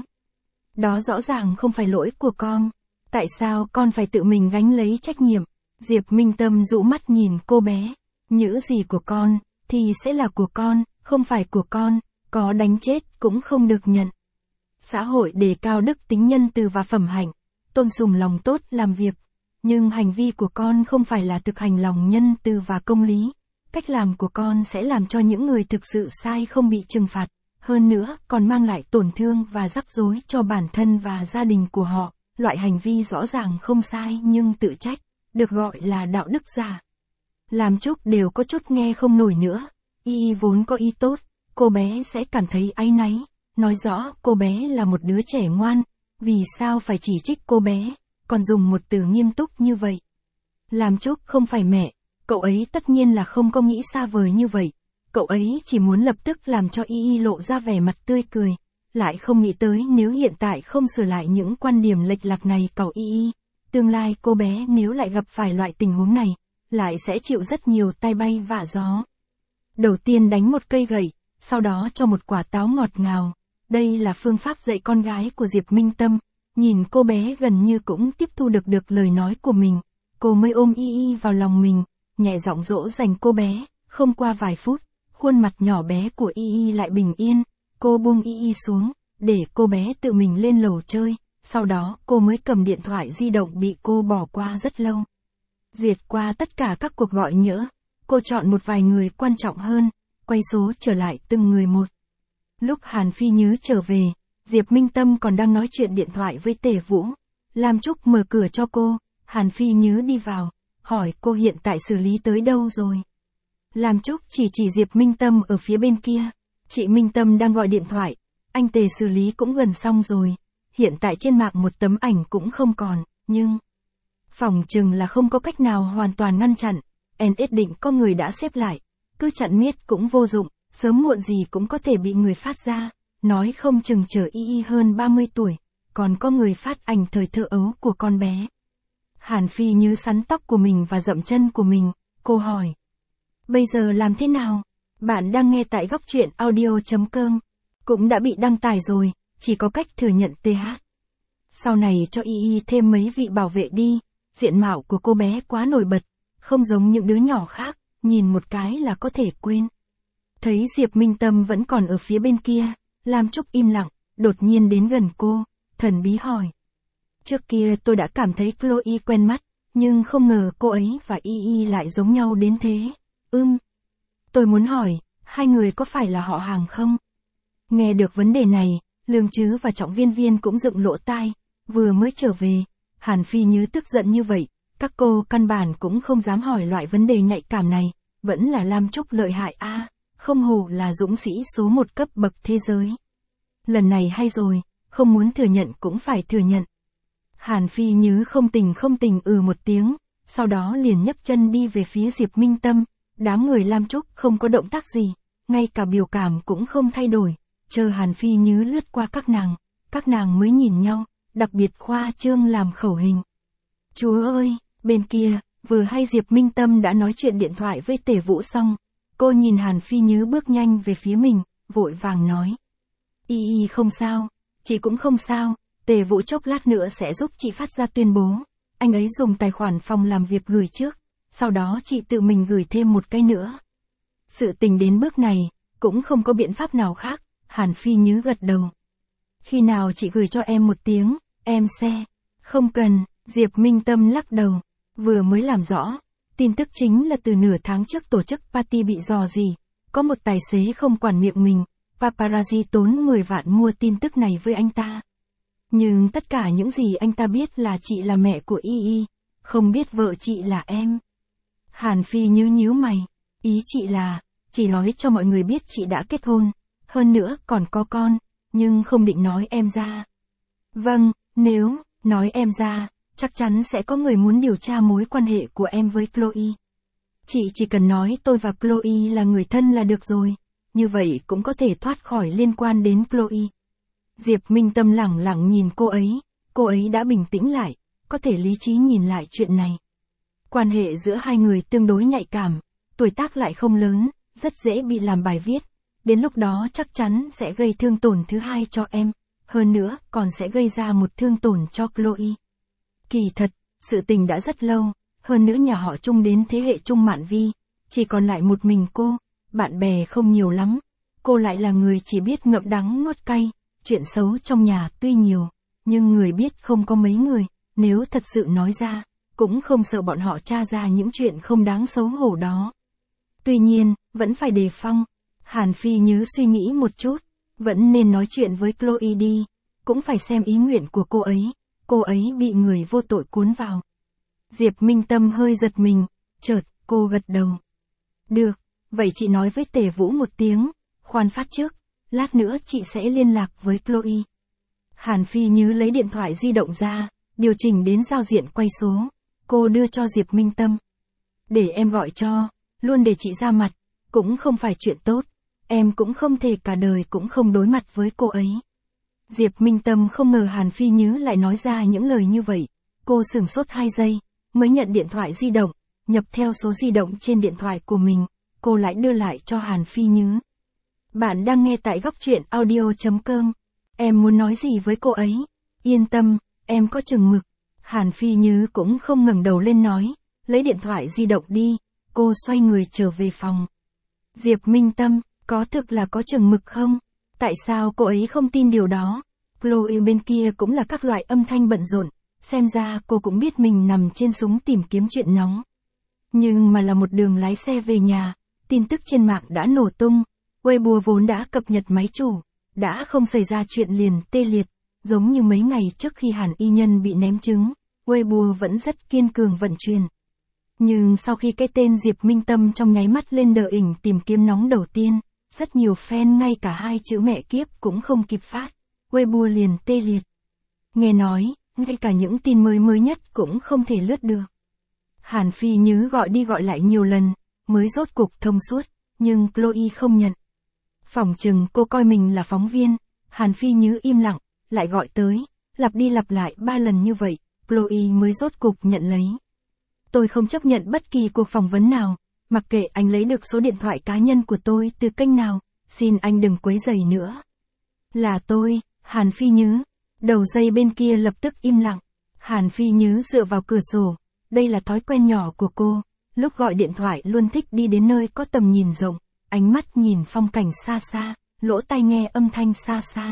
Đó rõ ràng không phải lỗi của con, tại sao con phải tự mình gánh lấy trách nhiệm? Diệp Minh Tâm dụ mắt nhìn cô bé, những gì của con, thì sẽ là của con, không phải của con, có đánh chết cũng không được nhận. Xã hội đề cao đức tính nhân từ và phẩm hạnh, tôn sùng lòng tốt làm việc, nhưng hành vi của con không phải là thực hành lòng nhân từ và công lý. Cách làm của con sẽ làm cho những người thực sự sai không bị trừng phạt, hơn nữa còn mang lại tổn thương và rắc rối cho bản thân và gia đình của họ. Loại hành vi rõ ràng không sai nhưng tự trách, được gọi là đạo đức giả. Làm Trúc đều có chút nghe không nổi nữa, y vốn có ý tốt, cô bé sẽ cảm thấy áy náy, nói rõ cô bé là một đứa trẻ ngoan, vì sao phải chỉ trích cô bé, còn dùng một từ nghiêm túc như vậy. Làm Trúc không phải mẹ, cậu ấy tất nhiên là không có nghĩ xa vời như vậy, cậu ấy chỉ muốn lập tức làm cho y y lộ ra vẻ mặt tươi cười, lại không nghĩ tới nếu hiện tại không sửa lại những quan điểm lệch lạc này cậu y y, tương lai cô bé nếu lại gặp phải loại tình huống này, lại sẽ chịu rất nhiều tai bay vạ gió. Đầu tiên đánh một cây gậy, sau đó cho một quả táo ngọt ngào, đây là phương pháp dạy con gái của Diệp Minh Tâm, nhìn cô bé gần như cũng tiếp thu được được lời nói của mình, cô mới ôm y y vào lòng mình, nhẹ giọng dỗ dành cô bé, không qua vài phút, khuôn mặt nhỏ bé của y y lại bình yên, cô buông y y xuống, để cô bé tự mình lên lầu chơi, sau đó cô mới cầm điện thoại di động bị cô bỏ qua rất lâu. Duyệt qua tất cả các cuộc gọi nhỡ, cô chọn một vài người quan trọng hơn, quay số trở lại từng người một. Lúc Hàn Phi Nhứ trở về, Diệp Minh Tâm còn đang nói chuyện điện thoại với Tề Vũ, Lam Trúc mở cửa cho cô, Hàn Phi Nhứ đi vào, hỏi cô hiện tại xử lý tới đâu rồi. Lam Trúc chỉ chỉ Diệp Minh Tâm ở phía bên kia, chị Minh Tâm đang gọi điện thoại, anh Tề xử lý cũng gần xong rồi, hiện tại trên mạng một tấm ảnh cũng không còn, nhưng phỏng chừng là không có cách nào hoàn toàn ngăn chặn, en ét định có người đã xếp lại, cứ chặn miết cũng vô dụng, sớm muộn gì cũng có thể bị người phát ra, nói không chừng chờ y y hơn ba mươi tuổi, còn có người phát ảnh thời thơ ấu của con bé. Hàn Phi Như sắn tóc của mình và dậm chân của mình, cô hỏi. Bây giờ làm thế nào? Bạn đang nghe tại góc truyện audio chấm com. Cũng đã bị đăng tải rồi, chỉ có cách thừa nhận tê hát. Sau này cho y y thêm mấy vị bảo vệ đi, diện mạo của cô bé quá nổi bật, không giống những đứa nhỏ khác, nhìn một cái là có thể quên. Thấy Diệp Minh Tâm vẫn còn ở phía bên kia, Lam Trúc im lặng, đột nhiên đến gần cô, thần bí hỏi. Trước kia tôi đã cảm thấy Chloe quen mắt, nhưng không ngờ cô ấy và Y Y lại giống nhau đến thế. Ưm. Tôi muốn hỏi, hai người có phải là họ hàng không? Nghe được vấn đề này, Lương Trứ và Trọng Viên Viên cũng dựng lỗ tai, vừa mới trở về, Hàn Phi Như tức giận như vậy, các cô căn bản cũng không dám hỏi loại vấn đề nhạy cảm này, vẫn là Lam Trúc lợi hại a, à, không hổ là dũng sĩ số một cấp bậc thế giới. Lần này hay rồi, không muốn thừa nhận cũng phải thừa nhận. Hàn Phi Như không tình không tình ừ một tiếng, sau đó liền nhấc chân đi về phía Diệp Minh Tâm, đám người Lam Trúc không có động tác gì, ngay cả biểu cảm cũng không thay đổi, chờ Hàn Phi Như lướt qua các nàng, các nàng mới nhìn nhau, đặc biệt khoa trương làm khẩu hình. Chúa ơi, bên kia, vừa hay Diệp Minh Tâm đã nói chuyện điện thoại với Tề Vũ xong, cô nhìn Hàn Phi Như bước nhanh về phía mình, vội vàng nói. Y Y không sao, chị cũng không sao, Tề Vũ chốc lát nữa sẽ giúp chị phát ra tuyên bố, anh ấy dùng tài khoản phòng làm việc gửi trước, sau đó chị tự mình gửi thêm một cái nữa. Sự tình đến bước này, cũng không có biện pháp nào khác, Hàn Phi Như gật đầu. Khi nào chị gửi cho em một tiếng, em sẽ. Không cần, Diệp Minh Tâm lắc đầu, vừa mới làm rõ, tin tức chính là từ nửa tháng trước tổ chức party bị dò dỉ, có một tài xế không quản miệng mình, paparazzi tốn mười vạn mua tin tức này với anh ta. Nhưng tất cả những gì anh ta biết là chị là mẹ của Y Y, không biết vợ chị là em. Hàn Phi Như nhíu mày, ý chị là, chỉ nói cho mọi người biết chị đã kết hôn, hơn nữa còn có con, nhưng không định nói em ra. Vâng, nếu nói em ra, chắc chắn sẽ có người muốn điều tra mối quan hệ của em với Chloe. Chị chỉ cần nói tôi và Chloe là người thân là được rồi, như vậy cũng có thể thoát khỏi liên quan đến Chloe. Diệp Minh Tâm lẳng lặng nhìn cô ấy, cô ấy đã bình tĩnh lại, có thể lý trí nhìn lại chuyện này. Quan hệ giữa hai người tương đối nhạy cảm, tuổi tác lại không lớn, rất dễ bị làm bài viết. Đến lúc đó chắc chắn sẽ gây thương tổn thứ hai cho em, hơn nữa còn sẽ gây ra một thương tổn cho Chloe. Kỳ thật, sự tình đã rất lâu, hơn nữa nhà họ Trung đến thế hệ Trung Mạn Vi, chỉ còn lại một mình cô, bạn bè không nhiều lắm, cô lại là người chỉ biết ngậm đắng nuốt cay, chuyện xấu trong nhà tuy nhiều, nhưng người biết không có mấy người, nếu thật sự nói ra, cũng không sợ bọn họ tra ra những chuyện không đáng xấu hổ đó. Tuy nhiên, vẫn phải đề phòng. Hàn Phi Như suy nghĩ một chút, vẫn nên nói chuyện với Chloe đi, cũng phải xem ý nguyện của cô ấy, cô ấy bị người vô tội cuốn vào. Diệp Minh Tâm hơi giật mình, chợt, cô gật đầu. Được, vậy chị nói với Tề Vũ một tiếng, khoan phát trước, lát nữa chị sẽ liên lạc với Chloe. Hàn Phi Như lấy điện thoại di động ra, điều chỉnh đến giao diện quay số, cô đưa cho Diệp Minh Tâm. Để em gọi cho, luôn để chị ra mặt, cũng không phải chuyện tốt. Em cũng không thể cả đời cũng không đối mặt với cô ấy. Diệp Minh Tâm không ngờ Hàn Phi Như lại nói ra những lời như vậy. Cô sửng sốt hai giây, mới nhận điện thoại di động, nhập theo số di động trên điện thoại của mình, cô lại đưa lại cho Hàn Phi Như. Bạn đang nghe tại góc truyện audio chấm com. Em muốn nói gì với cô ấy? Yên tâm, em có chừng mực. Hàn Phi Như cũng không ngẩng đầu lên nói, lấy điện thoại di động đi, cô xoay người trở về phòng. Diệp Minh Tâm, có thực là có chừng mực không? Tại sao cô ấy không tin điều đó? Chloe bên kia cũng là các loại âm thanh bận rộn, xem ra cô cũng biết mình nằm trên súng tìm kiếm chuyện nóng. Nhưng mà là một đường lái xe về nhà, tin tức trên mạng đã nổ tung, Weibo vốn đã cập nhật máy chủ, đã không xảy ra chuyện liền tê liệt, giống như mấy ngày trước khi Hàn Y Nhân bị ném trứng, Weibo vẫn rất kiên cường vận chuyển. Nhưng sau khi cái tên Diệp Minh Tâm trong nháy mắt lên đờ ỉnh tìm kiếm nóng đầu tiên, rất nhiều fan ngay cả hai chữ mẹ kiếp cũng không kịp phát, Weibo liền tê liệt. Nghe nói, ngay cả những tin mới mới nhất cũng không thể lướt được. Hàn Phi Như gọi đi gọi lại nhiều lần, mới rốt cuộc thông suốt, nhưng Chloe không nhận. Phỏng chừng cô coi mình là phóng viên, Hàn Phi Như im lặng, lại gọi tới, lặp đi lặp lại ba lần như vậy, Chloe mới rốt cuộc nhận lấy. Tôi không chấp nhận bất kỳ cuộc phỏng vấn nào, mặc kệ anh lấy được số điện thoại cá nhân của tôi từ kênh nào, xin anh đừng quấy rầy nữa. Là tôi, Hàn Phi Như. Đầu dây bên kia lập tức im lặng. Hàn Phi Như dựa vào cửa sổ, đây là thói quen nhỏ của cô, lúc gọi điện thoại luôn thích đi đến nơi có tầm nhìn rộng, ánh mắt nhìn phong cảnh xa xa, lỗ tai nghe âm thanh xa xa.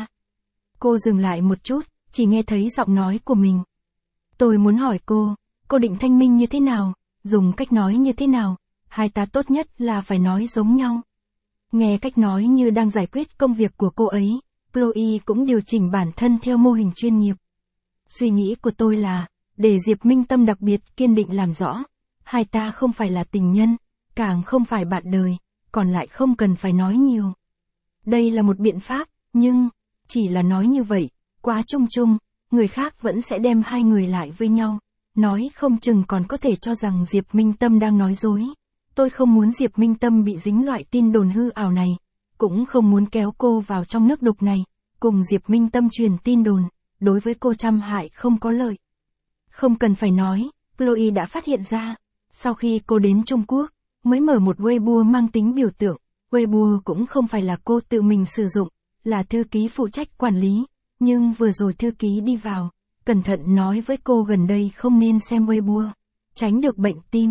Cô dừng lại một chút, chỉ nghe thấy giọng nói của mình. Tôi muốn hỏi cô, cô định thanh minh như thế nào, dùng cách nói như thế nào, hai ta tốt nhất là phải nói giống nhau. Nghe cách nói như đang giải quyết công việc của cô ấy, Chloe cũng điều chỉnh bản thân theo mô hình chuyên nghiệp. Suy nghĩ của tôi là, để Diệp Minh Tâm đặc biệt kiên định làm rõ, hai ta không phải là tình nhân, càng không phải bạn đời, còn lại không cần phải nói nhiều. Đây là một biện pháp, nhưng, chỉ là nói như vậy, quá chung chung, người khác vẫn sẽ đem hai người lại với nhau, nói không chừng còn có thể cho rằng Diệp Minh Tâm đang nói dối. Tôi không muốn Diệp Minh Tâm bị dính loại tin đồn hư ảo này, cũng không muốn kéo cô vào trong nước đục này, cùng Diệp Minh Tâm truyền tin đồn, đối với cô trăm hại không có lợi. Không cần phải nói, Chloe đã phát hiện ra, sau khi cô đến Trung Quốc, mới mở một Weibo mang tính biểu tượng, Weibo cũng không phải là cô tự mình sử dụng, là thư ký phụ trách quản lý, nhưng vừa rồi thư ký đi vào, cẩn thận nói với cô gần đây không nên xem Weibo, tránh được bệnh tim.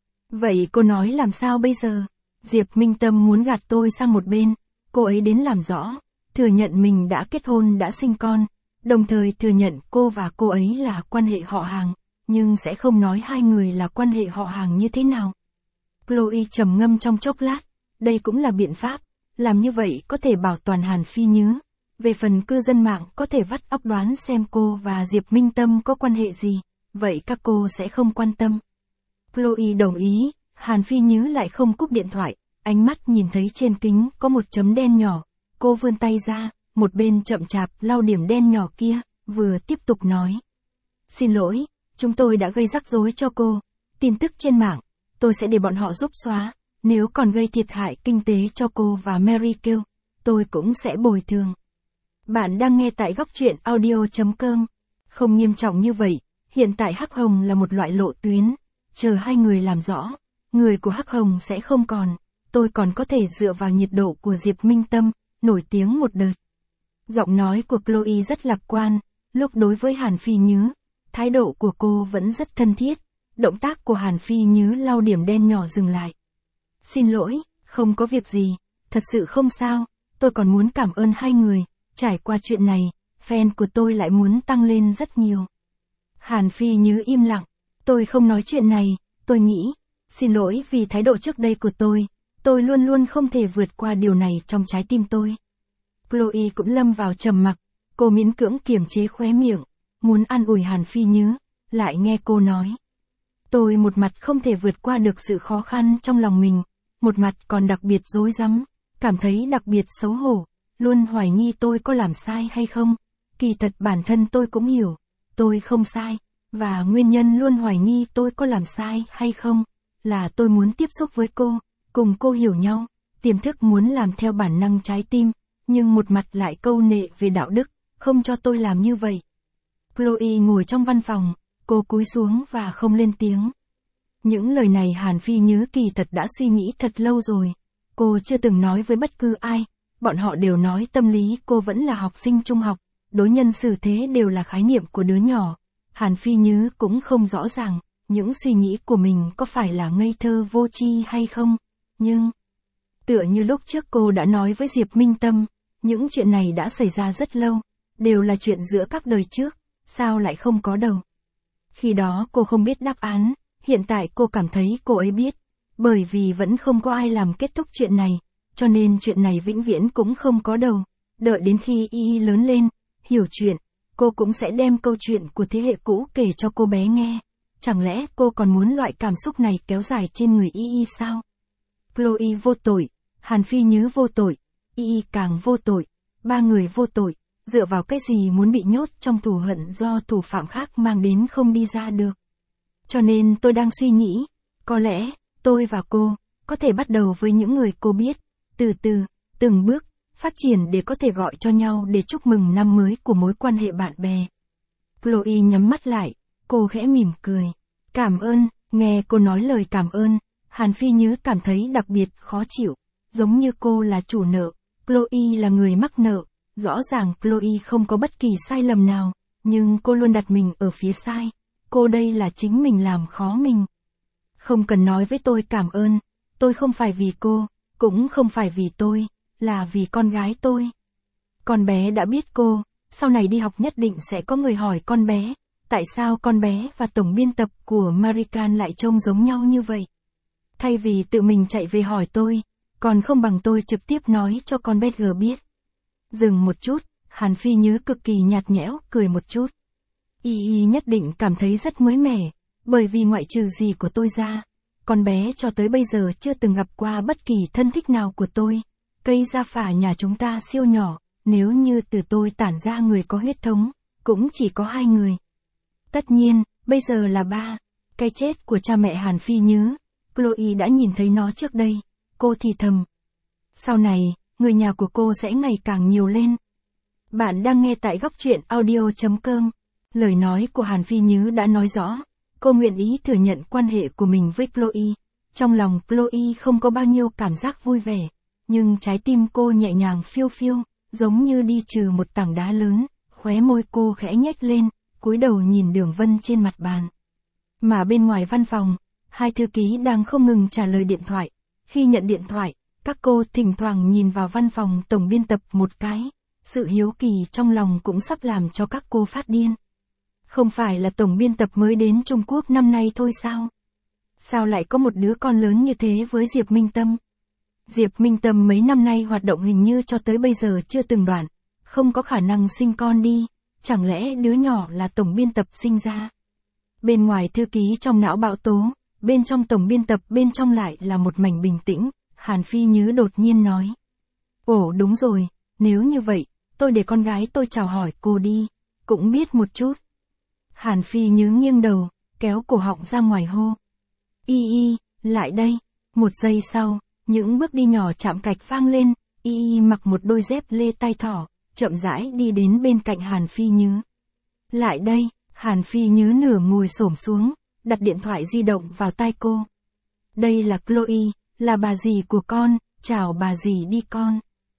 Vậy cô nói làm sao bây giờ? Diệp Minh Tâm muốn gạt tôi sang một bên, cô ấy đến làm rõ, thừa nhận mình đã kết hôn đã sinh con, đồng thời thừa nhận cô và cô ấy là quan hệ họ hàng, nhưng sẽ không nói hai người là quan hệ họ hàng như thế nào. Chloe trầm ngâm trong chốc lát, đây cũng là biện pháp, làm như vậy có thể bảo toàn Hàn Phi Nhứ. Về phần cư dân mạng có thể vắt óc đoán xem cô và Diệp Minh Tâm có quan hệ gì, vậy các cô sẽ không quan tâm. Chloe đồng ý, Hàn Phi Nhứ lại không cúp điện thoại, ánh mắt nhìn thấy trên kính có một chấm đen nhỏ, cô vươn tay ra, một bên chậm chạp lau điểm đen nhỏ kia, vừa tiếp tục nói. Xin lỗi, chúng tôi đã gây rắc rối cho cô, tin tức trên mạng, tôi sẽ để bọn họ giúp xóa, nếu còn gây thiệt hại kinh tế cho cô và Mary Kill, tôi cũng sẽ bồi thường. Bạn đang nghe tại góc truyện audio chấm com. Không nghiêm trọng như vậy, hiện tại Hắc Hồng là một loại lộ tuyến, chờ hai người làm rõ, người của Hắc Hồng sẽ không còn, tôi còn có thể dựa vào nhiệt độ của Diệp Minh Tâm, nổi tiếng một đợt. Giọng nói của Chloe rất lạc quan, lúc đối với Hàn Phi Nhứ, thái độ của cô vẫn rất thân thiết, động tác của Hàn Phi Nhứ lau điểm đen nhỏ dừng lại. Xin lỗi, không có việc gì, thật sự không sao, tôi còn muốn cảm ơn hai người, trải qua chuyện này, fan của tôi lại muốn tăng lên rất nhiều. Hàn Phi Nhứ im lặng, tôi không nói chuyện này, tôi nghĩ, xin lỗi vì thái độ trước đây của tôi, tôi luôn luôn không thể vượt qua điều này trong trái tim tôi. Chloe cũng lâm vào trầm mặc, cô miễn cưỡng kiềm chế khóe miệng, muốn an ủi Hàn Phi Nhứ, lại nghe cô nói. Tôi một mặt không thể vượt qua được sự khó khăn trong lòng mình, một mặt còn đặc biệt rối rắm, cảm thấy đặc biệt xấu hổ, luôn hoài nghi tôi có làm sai hay không. Kỳ thật bản thân tôi cũng hiểu, tôi không sai, và nguyên nhân luôn hoài nghi tôi có làm sai hay không, là tôi muốn tiếp xúc với cô, cùng cô hiểu nhau, tiềm thức muốn làm theo bản năng trái tim, nhưng một mặt lại câu nệ về đạo đức, không cho tôi làm như vậy. Chloe ngồi trong văn phòng, cô cúi xuống và không lên tiếng. Những lời này Hàn Phi Nhứ kỳ thật đã suy nghĩ thật lâu rồi, cô chưa từng nói với bất cứ ai, bọn họ đều nói tâm lý cô vẫn là học sinh trung học, đối nhân xử thế đều là khái niệm của đứa nhỏ. Hàn Phi Nhứ cũng không rõ ràng, những suy nghĩ của mình có phải là ngây thơ vô tri hay không, nhưng... Tựa như lúc trước cô đã nói với Diệp Minh Tâm, những chuyện này đã xảy ra rất lâu, đều là chuyện giữa các đời trước, sao lại không có đầu. Khi đó cô không biết đáp án, hiện tại cô cảm thấy cô ấy biết, bởi vì vẫn không có ai làm kết thúc chuyện này, cho nên chuyện này vĩnh viễn cũng không có đầu. Đợi đến khi Y Y lớn lên, hiểu chuyện, cô cũng sẽ đem câu chuyện của thế hệ cũ kể cho cô bé nghe. Chẳng lẽ cô còn muốn loại cảm xúc này kéo dài trên người Y Y sao? Chloe vô tội, Hàn Phi Nhứ vô tội, Y Y càng vô tội, ba người vô tội, dựa vào cái gì muốn bị nhốt trong thù hận do thủ phạm khác mang đến không đi ra được. Cho nên tôi đang suy nghĩ, có lẽ, tôi và cô, có thể bắt đầu với những người cô biết, từ từ, từng bước, phát triển để có thể gọi cho nhau để chúc mừng năm mới của mối quan hệ bạn bè. Chloe nhắm mắt lại, cô khẽ mỉm cười. Cảm ơn, nghe cô nói lời cảm ơn, Hàn Phi Nhứ cảm thấy đặc biệt khó chịu, giống như cô là chủ nợ, Chloe là người mắc nợ, rõ ràng Chloe không có bất kỳ sai lầm nào, nhưng cô luôn đặt mình ở phía sai, cô đây là chính mình làm khó mình. Không cần nói với tôi cảm ơn, tôi không phải vì cô, cũng không phải vì tôi, là vì con gái tôi. Con bé đã biết cô, sau này đi học nhất định sẽ có người hỏi con bé, tại sao con bé và tổng biên tập của Marican lại trông giống nhau như vậy. Thay vì tự mình chạy về hỏi tôi, còn không bằng tôi trực tiếp nói cho con bé gờ biết. Dừng một chút, Hàn Phi Nhứ cực kỳ nhạt nhẽo, cười một chút. Y Y nhất định cảm thấy rất mới mẻ, bởi vì ngoại trừ gì của tôi ra, con bé cho tới bây giờ chưa từng gặp qua bất kỳ thân thích nào của tôi. Cây gia phả nhà chúng ta siêu nhỏ, nếu như từ tôi tản ra người có huyết thống, cũng chỉ có hai người. Tất nhiên, bây giờ là ba. Cái chết của cha mẹ Hàn Phi Nhứ, Chloe đã nhìn thấy nó trước đây, cô thì thầm. Sau này, người nhà của cô sẽ ngày càng nhiều lên. Bạn đang nghe tại góc truyện audio chấm com. Lời nói của Hàn Phi Nhứ đã nói rõ, cô nguyện ý thừa nhận quan hệ của mình với Chloe. Trong lòng Chloe không có bao nhiêu cảm giác vui vẻ, nhưng trái tim cô nhẹ nhàng phiêu phiêu, giống như đi trừ một tảng đá lớn, khóe môi cô khẽ nhếch lên, cúi đầu nhìn đường vân trên mặt bàn. Mà bên ngoài văn phòng, hai thư ký đang không ngừng trả lời điện thoại. Khi nhận điện thoại, các cô thỉnh thoảng nhìn vào văn phòng tổng biên tập một cái, sự hiếu kỳ trong lòng cũng sắp làm cho các cô phát điên. Không phải là tổng biên tập mới đến Trung Quốc năm nay thôi sao? Sao lại có một đứa con lớn như thế với Diệp Minh Tâm? Diệp Minh Tâm mấy năm nay hoạt động hình như cho tới bây giờ chưa từng đoạn, không có khả năng sinh con đi, chẳng lẽ đứa nhỏ là tổng biên tập sinh ra? Bên ngoài thư ký trong não bão tố, bên trong tổng biên tập bên trong lại là một mảnh bình tĩnh, Hàn Phi Nhứ đột nhiên nói. Ồ đúng rồi, nếu như vậy, tôi để con gái tôi chào hỏi cô đi, cũng biết một chút. Hàn Phi Nhứ nghiêng đầu, kéo cổ họng ra ngoài hô. Y Y, lại đây. Một giây sau, những bước đi nhỏ chạm cạch vang lên, Y Y mặc một đôi dép lê tai thỏ, chậm rãi đi đến bên cạnh Hàn Phi Nhứ. Lại đây, Hàn Phi Nhứ nửa ngồi xổm xuống, đặt điện thoại di động vào tai cô. Đây là Chloe, là bà dì của con, chào bà dì đi con.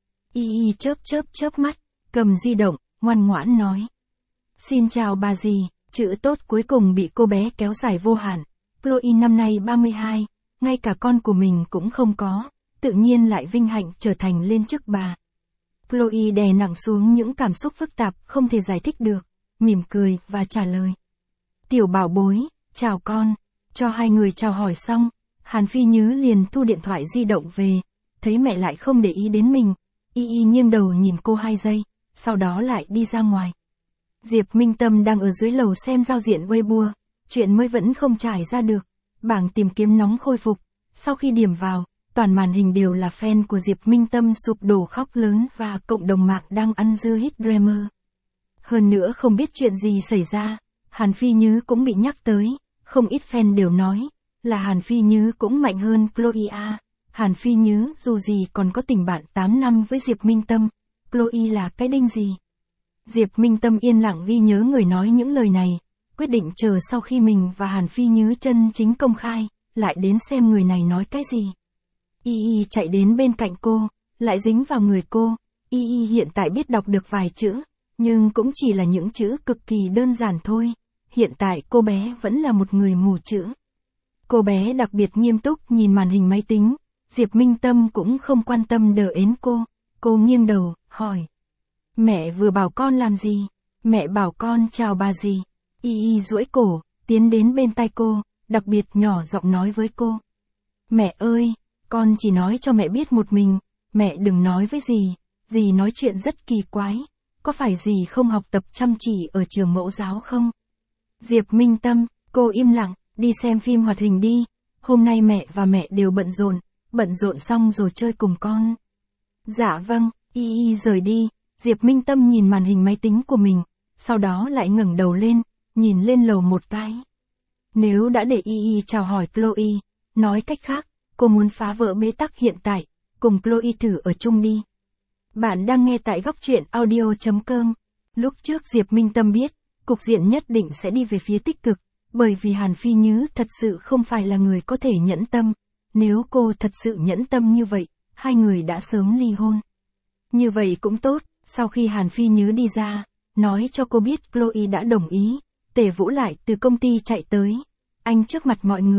Y Y chớp chớp chớp mắt, cầm di động, ngoan ngoãn nói. Xin chào bà dì, chữ tốt cuối cùng bị cô bé kéo dài vô hạn. Chloe năm nay ba mươi hai, ngay cả con của mình cũng không có, tự nhiên lại vinh hạnh trở thành lên chức bà. Chloe đè nặng xuống những cảm xúc phức tạp không thể giải thích được, mỉm cười và trả lời. Tiểu bảo bối, chào con. Cho hai người chào hỏi xong, Hàn Phi Nhứ liền thu điện thoại di động về, thấy mẹ lại không để ý đến mình, Y Y nghiêng đầu nhìn cô hai giây, sau đó lại đi ra ngoài. Diệp Minh Tâm đang ở dưới lầu xem giao diện Weibo, chuyện mới vẫn không trải ra được, bảng tìm kiếm nóng khôi phục, sau khi điểm vào, toàn màn hình đều là fan của Diệp Minh Tâm sụp đổ khóc lớn và cộng đồng mạng đang ăn dưa hit Dreamer. Hơn nữa không biết chuyện gì xảy ra, Hàn Phi Nhứ cũng bị nhắc tới, không ít fan đều nói, là Hàn Phi Nhứ cũng mạnh hơn Chloe à. Hàn Phi Nhứ dù gì còn có tình bạn tám năm với Diệp Minh Tâm, Chloe là cái đinh gì. Diệp Minh Tâm yên lặng ghi nhớ người nói những lời này, quyết định chờ sau khi mình và Hàn Phi Nhứ chân chính công khai, lại đến xem người này nói cái gì. Y Y chạy đến bên cạnh cô, lại dính vào người cô, Y Y hiện tại biết đọc được vài chữ, nhưng cũng chỉ là những chữ cực kỳ đơn giản thôi, hiện tại cô bé vẫn là một người mù chữ. Cô bé đặc biệt nghiêm túc nhìn màn hình máy tính, Diệp Minh Tâm cũng không quan tâm đờ ến cô, cô nghiêng đầu, hỏi. Mẹ vừa bảo con làm gì? Mẹ bảo con chào bà gì? Y Y duỗi cổ, tiến đến bên tai cô, đặc biệt nhỏ giọng nói với cô. Mẹ ơi, con chỉ nói cho mẹ biết một mình, mẹ đừng nói với dì, dì nói chuyện rất kỳ quái, có phải dì không học tập chăm chỉ ở trường mẫu giáo không? Diệp Minh Tâm, cô im lặng, đi xem phim hoạt hình đi, hôm nay mẹ và mẹ đều bận rộn, bận rộn xong rồi chơi cùng con. Dạ vâng, Y Y rời đi, Diệp Minh Tâm nhìn màn hình máy tính của mình, sau đó lại ngẩng đầu lên, nhìn lên lầu một cái. Nếu đã để Y Y chào hỏi Chloe, nói cách khác, cô muốn phá vỡ bế tắc hiện tại, cùng Chloe thử ở chung đi. Bạn đang nghe tại góc truyện audio chấm com. Lúc trước Diệp Minh Tâm biết, cục diện nhất định sẽ đi về phía tích cực, bởi vì Hàn Phi Nhứ thật sự không phải là người có thể nhẫn tâm. Nếu cô thật sự nhẫn tâm như vậy, hai người đã sớm ly hôn. Như vậy cũng tốt, sau khi Hàn Phi Nhứ đi ra, nói cho cô biết Chloe đã đồng ý, Tề Vũ lại từ công ty chạy tới. Anh trước mặt mọi người,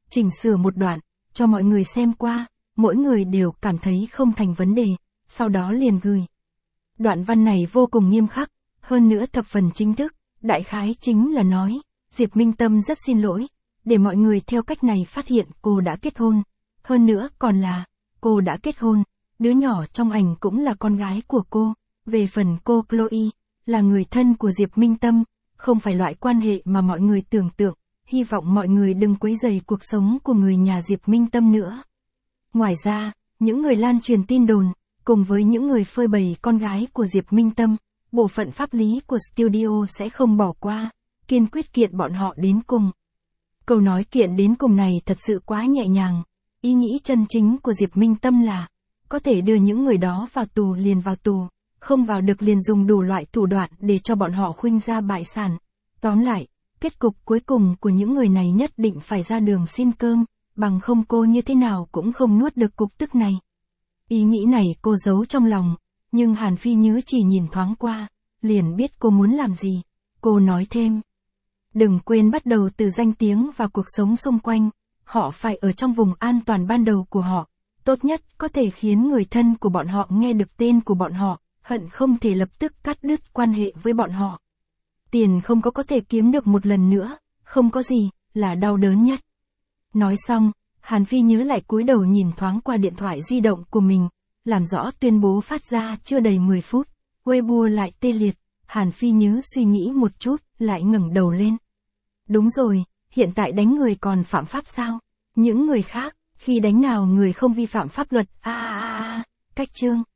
chỉnh sửa một đoạn, cho mọi người xem qua, mỗi người đều cảm thấy không thành vấn đề, sau đó liền gửi. Đoạn văn này vô cùng nghiêm khắc, hơn nữa thập phần chính thức, đại khái chính là nói, Diệp Minh Tâm rất xin lỗi, để mọi người theo cách này phát hiện cô đã kết hôn, hơn nữa còn là, cô đã kết hôn, đứa nhỏ trong ảnh cũng là con gái của cô, về phần cô Chloe, là người thân của Diệp Minh Tâm, không phải loại quan hệ mà mọi người tưởng tượng, hy vọng mọi người đừng quấy rầy cuộc sống của người nhà Diệp Minh Tâm nữa. Ngoài ra, những người lan truyền tin đồn, cùng với những người phơi bày con gái của Diệp Minh Tâm, bộ phận pháp lý của studio sẽ không bỏ qua, kiên quyết kiện bọn họ đến cùng. Câu nói kiện đến cùng này thật sự quá nhẹ nhàng, ý nghĩ chân chính của Diệp Minh Tâm là, có thể đưa những người đó vào tù liền vào tù, không vào được liền dùng đủ loại thủ đoạn để cho bọn họ khuynh ra bại sản. Tóm lại, kết cục cuối cùng của những người này nhất định phải ra đường xin cơm, bằng không cô như thế nào cũng không nuốt được cục tức này. Ý nghĩ này cô giấu trong lòng, nhưng Hàn Phi Nhứ chỉ nhìn thoáng qua, liền biết cô muốn làm gì. Cô nói thêm, đừng quên bắt đầu từ danh tiếng và cuộc sống xung quanh, họ phải ở trong vùng an toàn ban đầu của họ, tốt nhất có thể khiến người thân của bọn họ nghe được tên của bọn họ, hận không thể lập tức cắt đứt quan hệ với bọn họ. Tiền không có có thể kiếm được một lần nữa, không có gì, là đau đớn nhất. Nói xong, Hàn Phi Nhứ lại cúi đầu nhìn thoáng qua điện thoại di động của mình, làm rõ tuyên bố phát ra chưa đầy mười phút, Weibo lại tê liệt, Hàn Phi Nhứ suy nghĩ một chút, lại ngẩng đầu lên. Đúng rồi, hiện tại đánh người còn phạm pháp sao? Những người khác, khi đánh nào người không vi phạm pháp luật, a a a, cách chương.